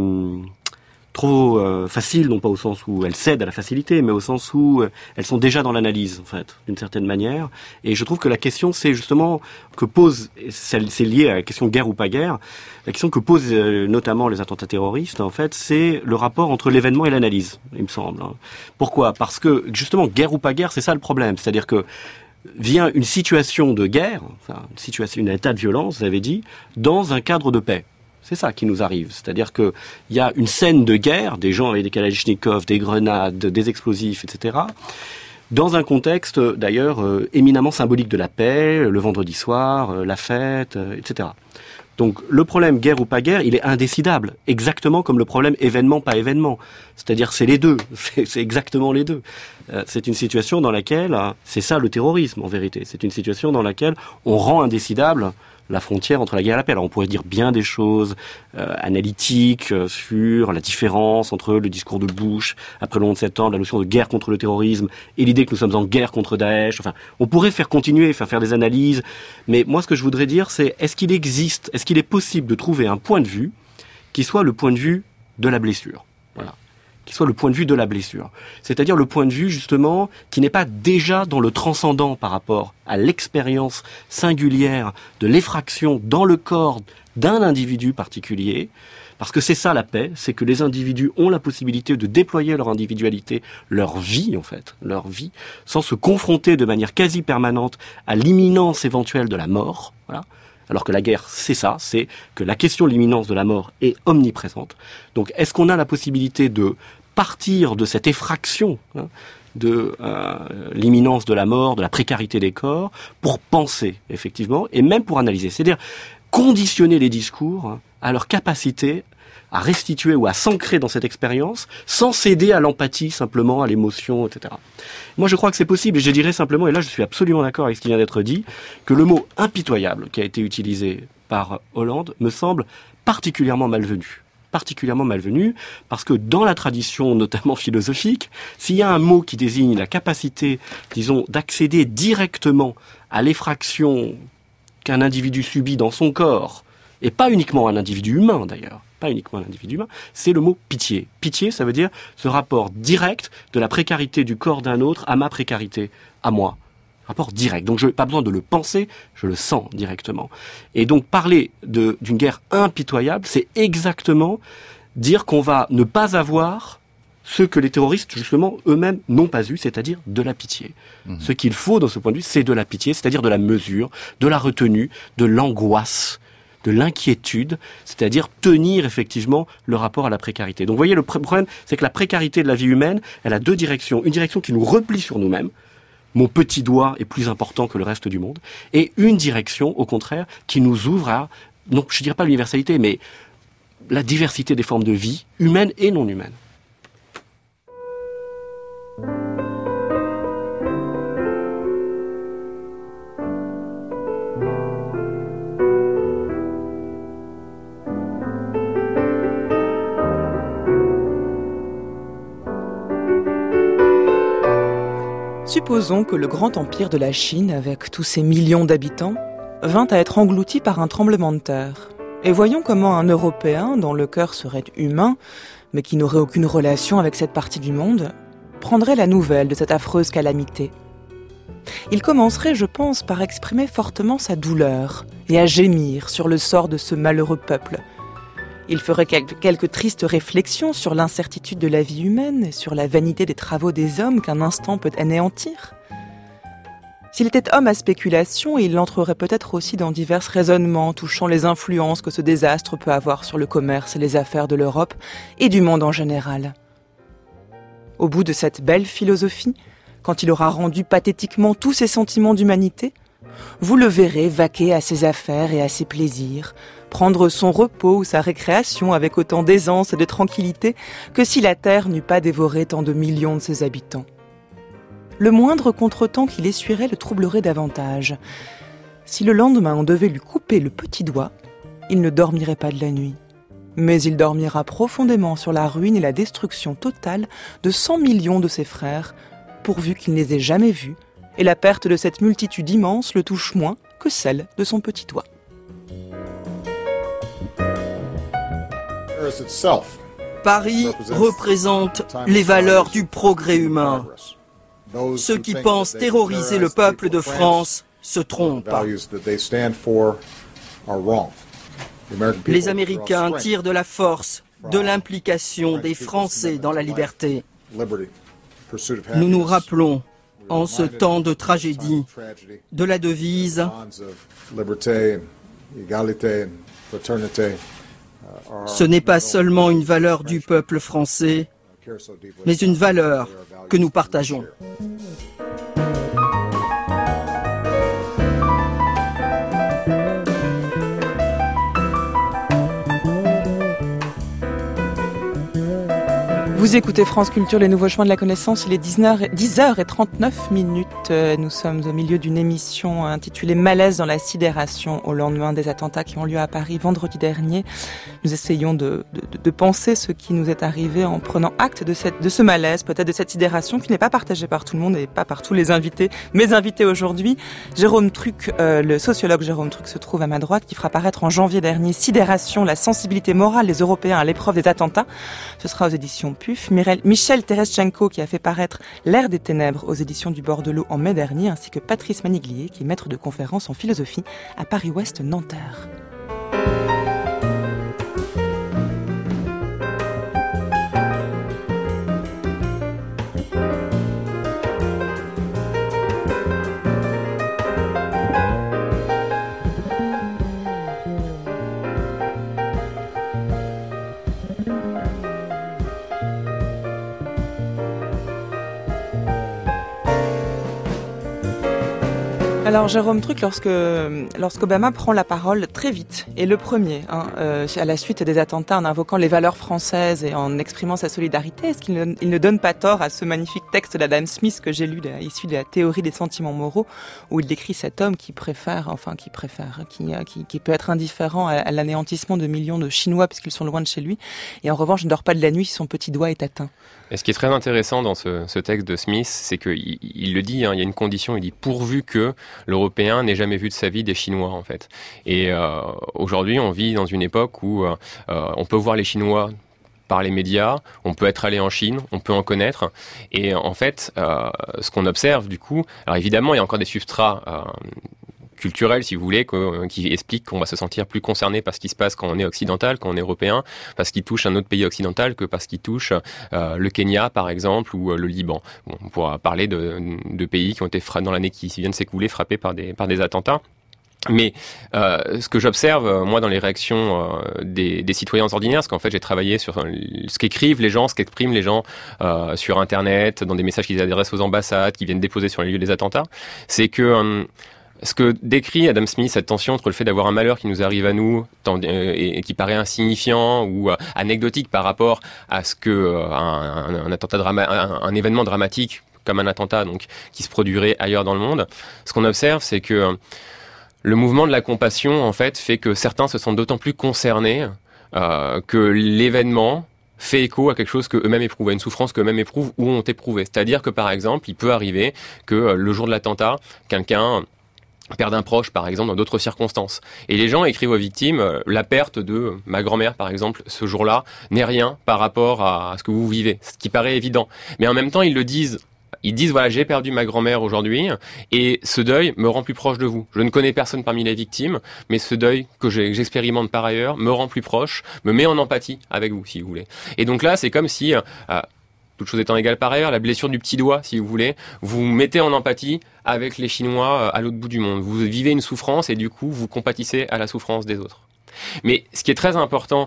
faciles, non pas au sens où elles cèdent à la facilité, mais au sens où elles sont déjà dans l'analyse, en fait, d'une certaine manière. Et je trouve que la question, c'est justement que pose, c'est lié à la question guerre ou pas guerre, la question que posent notamment les attentats terroristes, en fait, c'est le rapport entre l'événement et l'analyse, il me semble. Pourquoi ? Parce que, justement, guerre ou pas guerre, c'est ça le problème. C'est-à-dire que vient une situation de guerre, un état de violence, vous avez dit, dans un cadre de paix. C'est ça qui nous arrive. C'est-à-dire que il y a une scène de guerre, des gens avec des kalachnikovs, des grenades, des explosifs, etc., dans un contexte, d'ailleurs, éminemment symbolique de la paix, le vendredi soir, la fête, etc. Donc, le problème guerre ou pas guerre, il est indécidable. Exactement comme le problème événement, pas événement. C'est-à-dire, c'est les deux. C'est exactement les deux. C'est une situation dans laquelle, c'est ça le terrorisme, en vérité. C'est une situation dans laquelle on rend indécidable la frontière entre la guerre et la paix. Alors on pourrait dire bien des choses analytiques sur la différence entre le discours de Bush après le 11 septembre, la notion de guerre contre le terrorisme et l'idée que nous sommes en guerre contre Daesh. Enfin, on pourrait faire des analyses, mais moi ce que je voudrais dire c'est est-ce qu'il est possible de trouver un point de vue qui soit le point de vue de la blessure. Voilà. qui soit le point de vue de la blessure. C'est-à-dire le point de vue, justement, qui n'est pas déjà dans le transcendant par rapport à l'expérience singulière de l'effraction dans le corps d'un individu particulier. Parce que c'est ça la paix, c'est que les individus ont la possibilité de déployer leur individualité, leur vie en fait, leur vie, sans se confronter de manière quasi permanente à l'imminence éventuelle de la mort. Voilà. Alors que la guerre, c'est ça, c'est que la question de l'imminence de la mort est omniprésente. Donc est-ce qu'on a la possibilité de partir de cette effraction de l'imminence de la mort, de la précarité des corps, pour penser effectivement, et même pour analyser, c'est-à-dire conditionner les discours à leur capacité à restituer ou à s'ancrer dans cette expérience sans céder à l'empathie, simplement, à l'émotion, etc. Moi, je crois que c'est possible, et je dirais simplement, et là je suis absolument d'accord avec ce qui vient d'être dit, que le mot impitoyable qui a été utilisé par Hollande me semble particulièrement malvenu. Particulièrement malvenu, parce que dans la tradition, notamment philosophique, s'il y a un mot qui désigne la capacité, disons, d'accéder directement à l'effraction qu'un individu subit dans son corps, et pas uniquement un individu humain d'ailleurs, pas uniquement un individu humain, c'est le mot pitié. Pitié, ça veut dire ce rapport direct de la précarité du corps d'un autre à ma précarité, à moi. Rapport direct. Donc je n'ai pas besoin de le penser, je le sens directement. Et donc parler d'une guerre impitoyable, c'est exactement dire qu'on va ne pas avoir ce que les terroristes, justement, eux-mêmes n'ont pas eu, c'est-à-dire de la pitié. Ce qu'il faut, dans ce point de vue, c'est de la pitié, c'est-à-dire de la mesure, de la retenue, de l'angoisse, de l'inquiétude, c'est-à-dire tenir effectivement le rapport à la précarité. Donc vous voyez, le problème, c'est que la précarité de la vie humaine, elle a deux directions. Une direction qui nous replie sur nous-mêmes, mon petit doigt est plus important que le reste du monde, et une direction, au contraire, qui nous ouvre à, non, je ne dirais pas l'universalité, mais la diversité des formes de vie, humaines et non humaines. Supposons que le grand empire de la Chine, avec tous ses millions d'habitants, vint à être englouti par un tremblement de terre. Et voyons comment un Européen, dont le cœur serait humain, mais qui n'aurait aucune relation avec cette partie du monde, prendrait la nouvelle de cette affreuse calamité. Il commencerait, je pense, par exprimer fortement sa douleur et à gémir sur le sort de ce malheureux peuple. Il ferait quelques tristes réflexions sur l'incertitude de la vie humaine et sur la vanité des travaux des hommes qu'un instant peut anéantir. S'il était homme à spéculation, il entrerait peut-être aussi dans divers raisonnements touchant les influences que ce désastre peut avoir sur le commerce et les affaires de l'Europe et du monde en général. Au bout de cette belle philosophie, quand il aura rendu pathétiquement tous ses sentiments d'humanité, vous le verrez vaquer à ses affaires et à ses plaisirs, prendre son repos ou sa récréation avec autant d'aisance et de tranquillité que si la terre n'eût pas dévoré tant de millions de ses habitants. Le moindre contretemps qu'il essuierait le troublerait davantage. Si le lendemain on devait lui couper le petit doigt, il ne dormirait pas de la nuit. Mais il dormira profondément sur la ruine et la destruction totale de 100 millions de ses frères, pourvu qu'il ne les ait jamais vus, et la perte de cette multitude immense le touche moins que celle de son petit doigt. Paris représente les valeurs du progrès humain. Ceux qui pensent terroriser le peuple de France se trompent. Les Américains tirent de la force, de l'implication des Français dans la liberté. Nous nous rappelons, en ce temps de tragédie, de la devise « Ce n'est pas seulement une valeur du peuple français, mais une valeur que nous partageons. » Vous écoutez France Culture, les nouveaux chemins de la connaissance, il est 10h39. Nous sommes au milieu d'une émission intitulée Malaise dans la sidération au lendemain des attentats qui ont lieu à Paris vendredi dernier. Nous essayons de penser ce qui nous est arrivé en prenant acte de ce malaise, peut-être de cette sidération qui n'est pas partagée par tout le monde et pas par tous les invités. Mes invités aujourd'hui, Jérôme Truc, le sociologue Jérôme Truc se trouve à ma droite, qui fera paraître en janvier dernier Sidération, la sensibilité morale des Européens à l'épreuve des attentats. Ce sera aux éditions Pure. PUF, Michel Terestchenko qui a fait paraître L'ère des ténèbres aux éditions du Bordelot en mai dernier, ainsi que Patrice Maniglier qui est maître de conférences en philosophie à Paris-Ouest Nanterre. Alors Jérôme Truc, lorsqu'Obama prend la parole très vite, et le premier, à la suite des attentats, en invoquant les valeurs françaises et en exprimant sa solidarité, est-ce qu'il ne donne pas tort à ce magnifique texte d'Adam Smith que j'ai lu, issu de la théorie des sentiments moraux, où il décrit cet homme qui peut être indifférent à l'anéantissement de millions de Chinois puisqu'ils sont loin de chez lui, et en revanche ne dort pas de la nuit si son petit doigt est atteint. Et ce qui est très intéressant dans ce texte de Smith, c'est qu'il le dit, il y a une condition, il dit pourvu que l'Européen n'ait jamais vu de sa vie des Chinois, en fait. Et aujourd'hui, on vit dans une époque où on peut voir les Chinois par les médias, on peut être allé en Chine, on peut en connaître. Et en fait, ce qu'on observe, du coup, alors évidemment, il y a encore des substrats culturel, si vous voulez, qui explique qu'on va se sentir plus concerné par ce qui se passe quand on est occidental, quand on est européen, parce qu'il touche un autre pays occidental que parce qu'il touche le Kenya, par exemple, ou le Liban. Bon, on pourra parler de pays qui ont été dans l'année qui vient de s'écouler, frappés par des attentats. Mais ce que j'observe, moi, dans les réactions des citoyens ordinaires, parce qu'en fait, j'ai travaillé sur ce qu'écrivent les gens, ce qu'expriment les gens sur Internet, dans des messages qu'ils adressent aux ambassades, qui viennent déposer sur les lieux des attentats, c'est que ce que décrit Adam Smith, cette tension entre le fait d'avoir un malheur qui nous arrive à nous et qui paraît insignifiant ou anecdotique par rapport à ce que un événement dramatique comme un attentat, donc qui se produirait ailleurs dans le monde, ce qu'on observe, c'est que le mouvement de la compassion, en fait, fait que certains se sentent d'autant plus concernés que l'événement fait écho à quelque chose qu'eux-mêmes éprouvent, à une souffrance qu'eux-mêmes éprouvent ou ont éprouvé. C'est-à-dire que, par exemple, il peut arriver que le jour de l'attentat, quelqu'un perdre un proche, par exemple, dans d'autres circonstances. Et les gens écrivent aux victimes, la perte de ma grand-mère, par exemple, ce jour-là, n'est rien par rapport à ce que vous vivez, ce qui paraît évident. Mais en même temps, ils le disent. Ils disent, voilà, j'ai perdu ma grand-mère aujourd'hui, et ce deuil me rend plus proche de vous. Je ne connais personne parmi les victimes, mais ce deuil que j'expérimente par ailleurs me rend plus proche, me met en empathie avec vous, si vous voulez. Et donc là, c'est comme si... toutes choses étant égales par ailleurs, la blessure du petit doigt, si vous voulez, vous mettez en empathie avec les Chinois à l'autre bout du monde. Vous vivez une souffrance et du coup, vous compatissez à la souffrance des autres. Mais ce qui est très important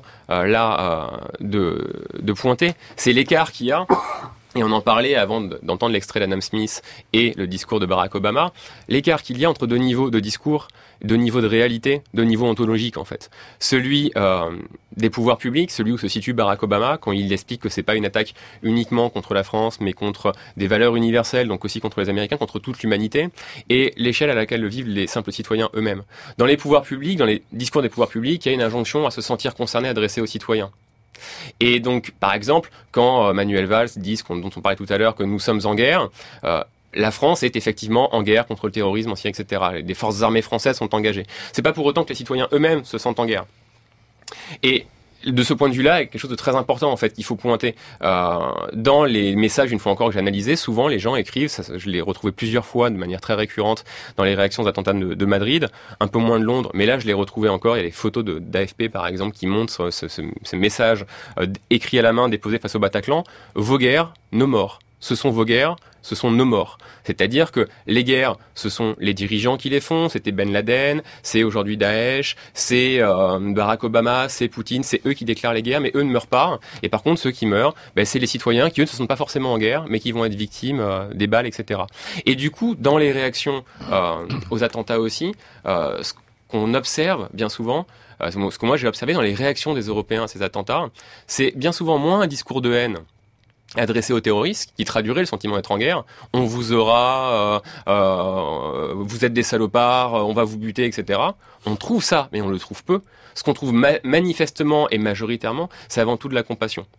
de pointer, c'est l'écart qu'il y a. Et on en parlait avant d'entendre l'extrait d'Adam Smith et le discours de Barack Obama, l'écart qu'il y a entre deux niveaux de discours, deux niveaux de réalité, deux niveaux ontologiques en fait. Celui des pouvoirs publics, celui où se situe Barack Obama, quand il explique que c'est pas une attaque uniquement contre la France, mais contre des valeurs universelles, donc aussi contre les Américains, contre toute l'humanité, et l'échelle à laquelle le vivent les simples citoyens eux-mêmes. Dans les pouvoirs publics, dans les discours des pouvoirs publics, il y a une injonction à se sentir concerné, adressé aux citoyens. Et donc, par exemple, quand Manuel Valls dit, dont on parlait tout à l'heure, que nous sommes en guerre, la France est effectivement en guerre contre le terrorisme en Syrie, etc. Les forces armées françaises sont engagées. C'est pas pour autant que les citoyens eux-mêmes se sentent en guerre. Et de ce point de vue-là, il y a quelque chose de très important en fait qu'il faut pointer. Dans les messages, une fois encore que j'ai analysé, souvent les gens écrivent, je l'ai retrouvé plusieurs fois de manière très récurrente dans les réactions aux attentats de Madrid, un peu moins de Londres, mais là je l'ai retrouvé encore, il y a des photos d'AFP par exemple qui montrent ce message écrit à la main déposé face au Bataclan, vos guerres, nos morts. Ce sont vos guerres, ce sont nos morts. C'est-à-dire que les guerres, ce sont les dirigeants qui les font, c'était Ben Laden, c'est aujourd'hui Daesh, c'est Barack Obama, c'est Poutine, c'est eux qui déclarent les guerres, mais eux ne meurent pas. Et par contre, ceux qui meurent, c'est les citoyens qui, eux, ne se sont pas forcément en guerre, mais qui vont être victimes des balles, etc. Et du coup, dans les réactions aux attentats aussi, ce qu'on observe bien souvent, ce que moi j'ai observé dans les réactions des Européens à ces attentats, c'est bien souvent moins un discours de haine adressé aux terroristes, qui traduirait le sentiment d'être en guerre. On vous aura, vous êtes des salopards, on va vous buter, etc. On trouve ça, mais on le trouve peu. Ce qu'on trouve manifestement et majoritairement, c'est avant tout de la compassion.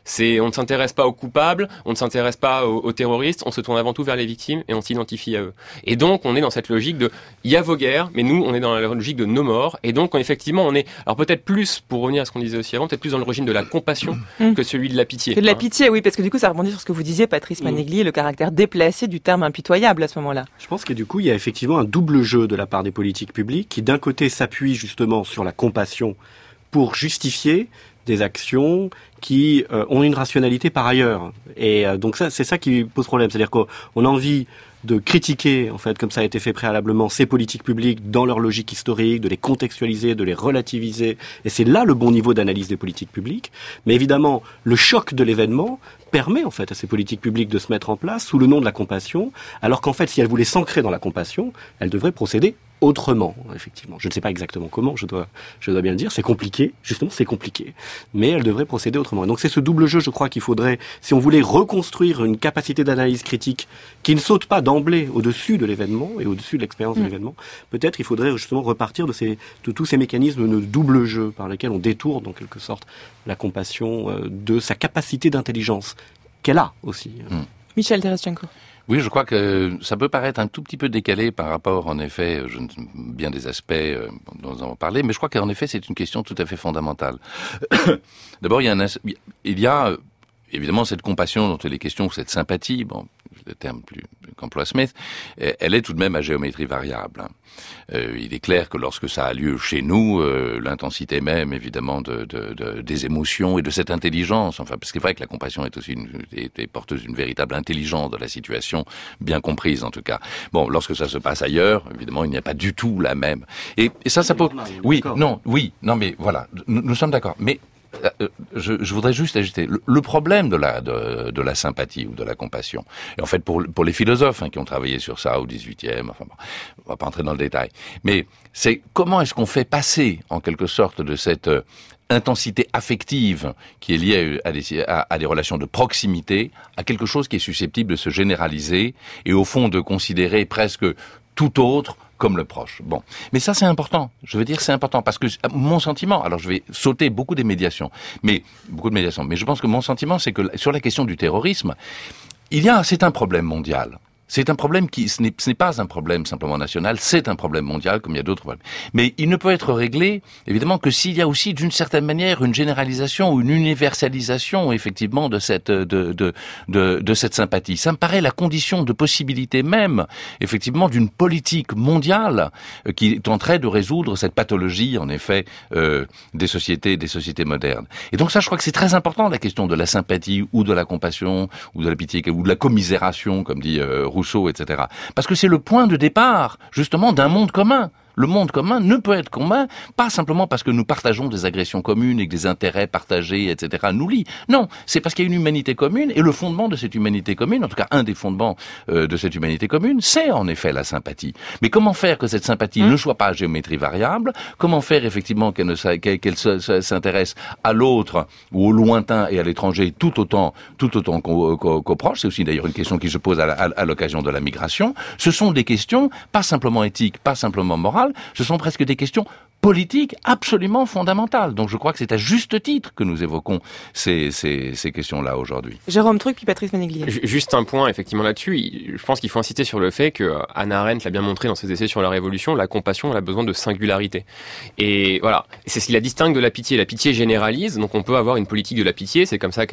On ne s'intéresse pas aux coupables, on ne s'intéresse pas aux terroristes, on se tourne avant tout vers les victimes et on s'identifie à eux. Et donc, on est dans cette logique de, il y a vos guerres, mais nous, on est dans la logique de nos morts. Et donc, effectivement, on est, alors peut-être plus, pour revenir à ce qu'on disait aussi avant, peut-être plus dans le régime de la compassion que celui de la pitié. Que de la pitié, oui, parce que du coup, ça rebondit sur ce que vous disiez, Patrice Manegli, le caractère déplacé du terme impitoyable à ce moment-là. Je pense que du coup, il y a effectivement un double jeu de la part des politiques publiques qui, d'un côté, s'appuie justement sur la compassion pour justifier des actions qui ont une rationalité par ailleurs. Et donc ça, c'est ça qui pose problème. C'est-à-dire qu'on a envie de critiquer, en fait, comme ça a été fait préalablement, ces politiques publiques dans leur logique historique, de les contextualiser, de les relativiser. Et c'est là le bon niveau d'analyse des politiques publiques. Mais évidemment, le choc de l'événement permet, en fait, à ces politiques publiques de se mettre en place sous le nom de la compassion, alors qu'en fait, si elles voulaient s'ancrer dans la compassion, elles devraient procéder autrement, effectivement. Je ne sais pas exactement comment, je dois bien le dire. C'est compliqué, justement, c'est compliqué. Mais elles devraient procéder autrement. Et donc c'est ce double jeu, je crois, qu'il faudrait, si on voulait reconstruire une capacité d'analyse critique qui ne saute pas d'emblée au-dessus de l'événement et au-dessus de l'expérience de l'événement, peut-être il faudrait justement repartir de tous ces mécanismes de double jeu par lesquels on détourne, en quelque sorte, la compassion de sa capacité d'intelligence qu'elle a aussi. Michel Terestchenko. Oui, je crois que ça peut paraître un tout petit peu décalé par rapport, en effet, bien des aspects dont nous avons parlé, mais je crois qu'en effet, c'est une question tout à fait fondamentale. D'abord, il y a évidemment cette compassion dont il est question, cette sympathie, bon, le terme plus qu'emploie Smith, elle est tout de même à géométrie variable. Il est clair que lorsque ça a lieu chez nous, l'intensité même, évidemment, des émotions et de cette intelligence, enfin, parce que c'est vrai que la compassion est aussi est porteuse d'une véritable intelligence de la situation, bien comprise en tout cas. Bon, lorsque ça se passe ailleurs, évidemment, il n'y a pas du tout la même. Et ça peut... Oui, non, mais voilà, nous sommes d'accord. Mais je voudrais juste ajouter le problème de la sympathie ou de la compassion. Et en fait, pour les philosophes qui ont travaillé sur ça au XVIIIe, enfin bon, on va pas entrer dans le détail, mais c'est comment est-ce qu'on fait passer en quelque sorte de cette intensité affective qui est liée à des relations de proximité à quelque chose qui est susceptible de se généraliser et au fond de considérer presque tout autre comme le proche. Bon. Mais ça, c'est important. Je veux dire, c'est important parce que mon sentiment, alors je vais sauter beaucoup de médiations, mais je pense que mon sentiment, c'est que sur la question du terrorisme, c'est un problème mondial. C'est un problème ce n'est pas un problème simplement national, c'est un problème mondial comme il y a d'autres problèmes. Mais il ne peut être réglé, évidemment, que s'il y a aussi d'une certaine manière une généralisation ou une universalisation, effectivement, de cette sympathie. Ça me paraît la condition de possibilité même, effectivement, d'une politique mondiale qui tenterait de résoudre cette pathologie, en effet, des sociétés modernes. Et donc ça, je crois que c'est très important, la question de la sympathie ou de la compassion ou de la pitié ou de la commisération, comme dit Rousseau, etc. Parce que c'est le point de départ, justement, d'un monde commun. Le monde commun ne peut être commun, pas simplement parce que nous partageons des agressions communes et que des intérêts partagés, etc. nous lient. Non, c'est parce qu'il y a une humanité commune, et le fondement de cette humanité commune, en tout cas un des fondements de cette humanité commune, c'est en effet la sympathie. Mais comment faire que cette sympathie ne soit pas à géométrie variable? Comment faire effectivement qu'elle s'intéresse à l'autre ou au lointain et à l'étranger tout autant qu'au proche? C'est aussi d'ailleurs une question qui se pose à l'occasion de la migration. Ce sont des questions pas simplement éthiques, pas simplement morales, ce sont presque des questions politiques absolument fondamentales. Donc je crois que c'est à juste titre que nous évoquons ces questions-là aujourd'hui. Jérôme Truc, puis Patrice Manegli. Juste un point effectivement là-dessus. Je pense qu'il faut insister sur le fait que Hannah Arendt l'a bien montré dans ses essais sur la Révolution, la compassion elle a besoin de singularité. Et voilà, c'est ce qui la distingue de la pitié. La pitié généralise, donc on peut avoir une politique de la pitié. C'est comme ça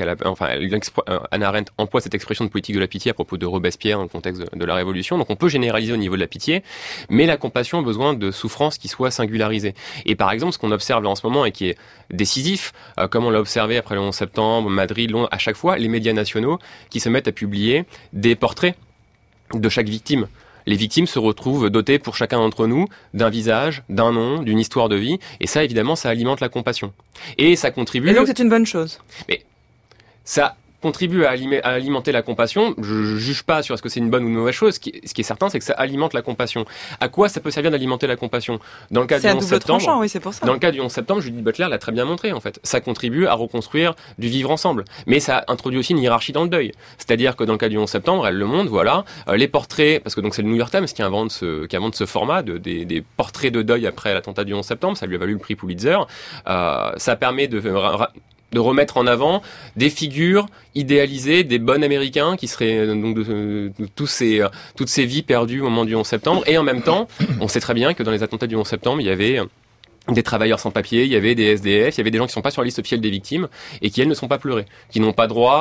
Hannah Arendt emploie cette expression de politique de la pitié à propos de Robespierre dans le contexte de la Révolution. Donc on peut généraliser au niveau de la pitié, mais la compassion a besoin de souffrance qui soit singularisée. Et par exemple, ce qu'on observe là en ce moment et qui est décisif, comme on l'a observé après le 11 septembre, Madrid, Londres, à chaque fois, les médias nationaux qui se mettent à publier des portraits de chaque victime. Les victimes se retrouvent dotées pour chacun d'entre nous d'un visage, d'un nom, d'une histoire de vie, et ça, évidemment, ça alimente la compassion. Et ça contribue... Et donc c'est une bonne chose. Mais ça contribue à alimenter la compassion. Je juge pas sur est-ce que c'est une bonne ou une mauvaise chose. Ce qui est certain, c'est que ça alimente la compassion. À quoi ça peut servir d'alimenter la compassion? Dans le cas du 11 septembre, tranchant, oui, c'est pour ça. Dans le cas du 11 septembre, Judith Butler l'a très bien montré, en fait. Ça contribue à reconstruire du vivre ensemble. Mais ça introduit aussi une hiérarchie dans le deuil. C'est-à-dire que dans le cas du 11 septembre, elle le montre, voilà, les portraits, parce que donc c'est le New York Times qui invente ce format des portraits de deuil après l'attentat du 11 septembre. Ça lui a valu le prix Pulitzer. Ça permet de de remettre en avant des figures idéalisées, des bons Américains qui seraient donc de toutes ces vies perdues au moment du 11 septembre. Et en même temps, on sait très bien que dans les attentats du 11 septembre, il y avait des travailleurs sans papier, il y avait des SDF, il y avait des gens qui sont pas sur la liste officielle des victimes et qui, elles, ne sont pas pleurées, qui n'ont pas droit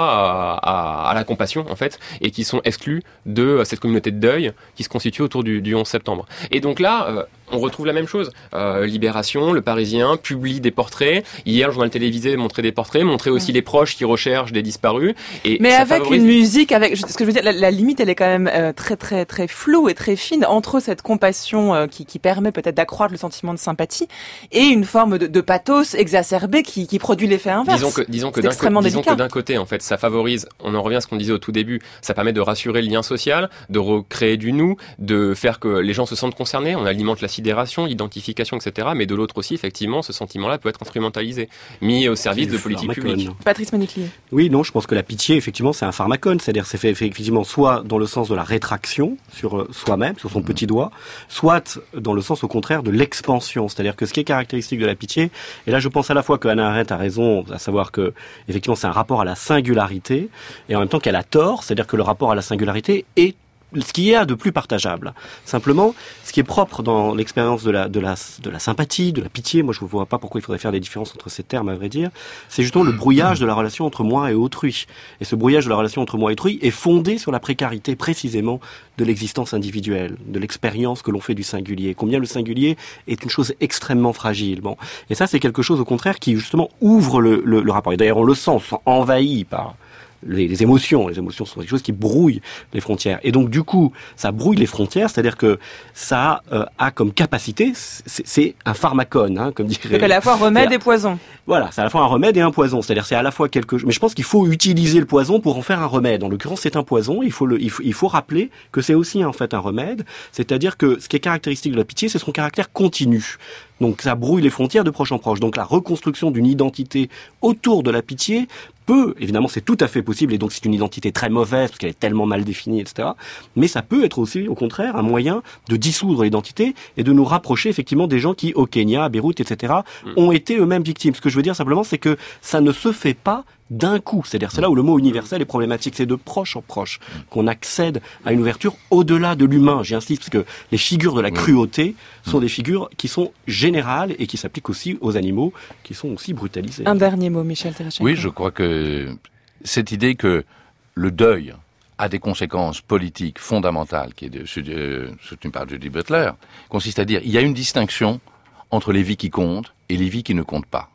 à la compassion, en fait, et qui sont exclus de cette communauté de deuil qui se constitue autour du 11 septembre. Et donc là, on retrouve la même chose. Libération, Le Parisien publie des portraits. Hier, le journal télévisé montrait des portraits, montrait aussi les proches qui recherchent des disparus. Et mais avec une musique, ce que je veux dire, la limite, elle est quand même très très très floue et très fine entre cette compassion qui permet peut-être d'accroître le sentiment de sympathie et une forme de pathos exacerbé qui produit l'effet inverse. Disons que d'un côté, en fait, ça favorise, on en revient à ce qu'on disait au tout début, ça permet de rassurer le lien social, de recréer du nous, de faire que les gens se sentent concernés, on alimente la sidération, l'identification, etc. Mais de l'autre aussi, effectivement, ce sentiment-là peut être instrumentalisé, mis au service de politiques publiques. Patrice Maniclier. Oui, non, je pense que la pitié, effectivement, c'est un pharmacone. C'est-à-dire, c'est fait effectivement soit dans le sens de la rétraction sur soi-même, sur son petit doigt, soit dans le sens, au contraire, de l'expansion. C'est-à-dire que ce qui est caractéristique de la pitié, et là, je pense à la fois que Hannah Arendt a raison, à savoir que, effectivement, c'est un rapport à la singularité, et en même temps qu'elle a tort, c'est-à-dire que le rapport à la singularité est ce qu'il y a de plus partageable. Simplement, ce qui est propre dans l'expérience de la sympathie, de la pitié, moi je ne vois pas pourquoi il faudrait faire des différences entre ces termes, à vrai dire, c'est justement le brouillage de la relation entre moi et autrui. Et ce brouillage de la relation entre moi et autrui est fondé sur la précarité précisément de l'existence individuelle, de l'expérience que l'on fait du singulier. Combien le singulier est une chose extrêmement fragile. Bon. Et ça, c'est quelque chose au contraire qui justement ouvre le rapport. Et d'ailleurs, on le sent envahi par les émotions. Les émotions sont des choses qui brouillent les frontières. Et donc, du coup, ça brouille les frontières, c'est-à-dire que ça a comme capacité, c'est un pharmacone, hein, comme dirait... C'est à la fois remède et poison. Voilà, c'est à la fois un remède et un poison. C'est-à-dire, c'est à la fois quelque chose... Mais je pense qu'il faut utiliser le poison pour en faire un remède. En l'occurrence, c'est un poison. Il faut rappeler que c'est aussi, en fait, un remède. C'est-à-dire que ce qui est caractéristique de la pitié, c'est son caractère continu. Donc, ça brouille les frontières de proche en proche. Donc, la reconstruction d'une identité autour de la pitié peut, évidemment, c'est tout à fait possible, et donc c'est une identité très mauvaise, parce qu'elle est tellement mal définie, etc. Mais ça peut être aussi, au contraire, un moyen de dissoudre l'identité et de nous rapprocher, effectivement, des gens qui, au Kenya, à Beyrouth, etc., ont été eux-mêmes victimes. Ce que je veux dire, simplement, c'est que ça ne se fait pas d'un coup. C'est-à-dire, c'est là où le mot universel est problématique. C'est de proche en proche qu'on accède à une ouverture au-delà de l'humain. J'insiste, parce que les figures de la cruauté sont des figures qui sont générales et qui s'appliquent aussi aux animaux, qui sont aussi brutalisés. Un dernier mot, Michel Terrachenko. Oui, je crois que cette idée que le deuil a des conséquences politiques fondamentales, qui est soutenue par Judith Butler, consiste à dire il y a une distinction entre les vies qui comptent et les vies qui ne comptent pas.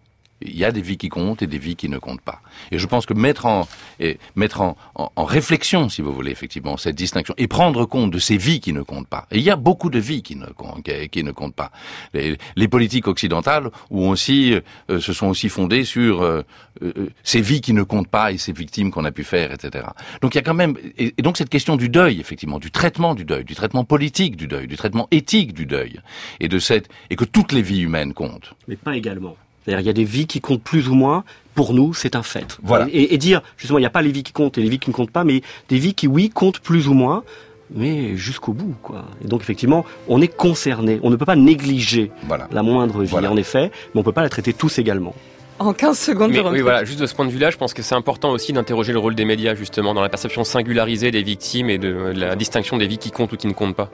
Il y a des vies qui comptent et des vies qui ne comptent pas. Et je pense que mettre en réflexion, si vous voulez, effectivement, cette distinction, et prendre compte de ces vies qui ne comptent pas. Et il y a beaucoup de vies qui ne comptent pas. Les politiques occidentales se sont aussi fondées sur ces vies qui ne comptent pas et ces victimes qu'on a pu faire, etc. Donc il y a quand même, et donc cette question du deuil, effectivement, du traitement politique du deuil, du traitement éthique du deuil, et que toutes les vies humaines comptent. Mais pas également. C'est-à-dire, il y a des vies qui comptent plus ou moins. Pour nous, c'est un fait. Voilà. Et dire, justement, il n'y a pas les vies qui comptent et les vies qui ne comptent pas, mais des vies qui, oui, comptent plus ou moins, mais jusqu'au bout, quoi. Et donc, effectivement, on est concerné. On ne peut pas négliger la moindre vie, en effet, mais on ne peut pas la traiter tous également. En 15 secondes, oui, voilà, juste de ce point de vue-là, je pense que c'est important aussi d'interroger le rôle des médias, justement, dans la perception singularisée des victimes et de la distinction des vies qui comptent ou qui ne comptent pas.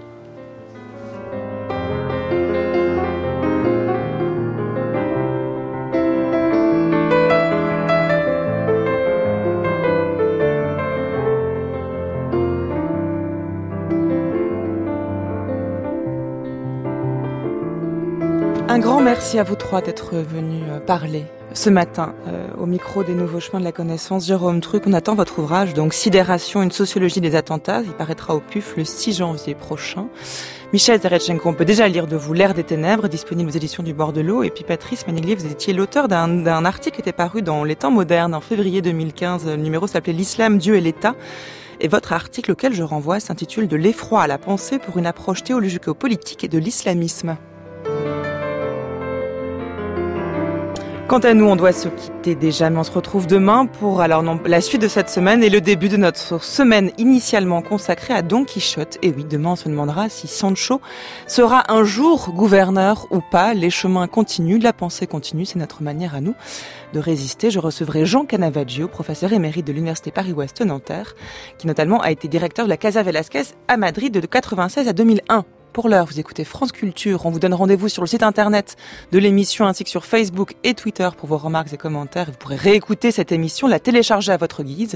Un grand merci à vous trois d'être venus parler ce matin au micro des Nouveaux Chemins de la Connaissance. Jérôme Truc, on attend votre ouvrage, donc Sidération, une sociologie des attentats. Il paraîtra au PUF le 6 janvier prochain. Michel Terrachenko, on peut déjà lire de vous L'ère des ténèbres, disponible aux éditions du Bord de l'eau. Et puis Patrice Maniclier, vous étiez l'auteur d'un article qui était paru dans Les Temps modernes en février 2015. Le numéro s'appelait L'Islam, Dieu et l'État. Et votre article auquel je renvoie s'intitule De l'effroi à la pensée pour une approche théologico-politique et de l'islamisme. Quant à nous, on doit se quitter déjà, mais on se retrouve demain pour la suite de cette semaine et le début de notre semaine initialement consacrée à Don Quichotte. Et oui, demain on se demandera si Sancho sera un jour gouverneur ou pas. Les chemins continuent, la pensée continue, c'est notre manière à nous de résister. Je recevrai Jean Canavaggio, professeur émérite de l'Université Paris-Ouest Nanterre, qui notamment a été directeur de la Casa Velasquez à Madrid de 1996 à 2001. Pour l'heure, vous écoutez France Culture. On vous donne rendez-vous sur le site internet de l'émission ainsi que sur Facebook et Twitter pour vos remarques et commentaires. Vous pourrez réécouter cette émission, la télécharger à votre guise.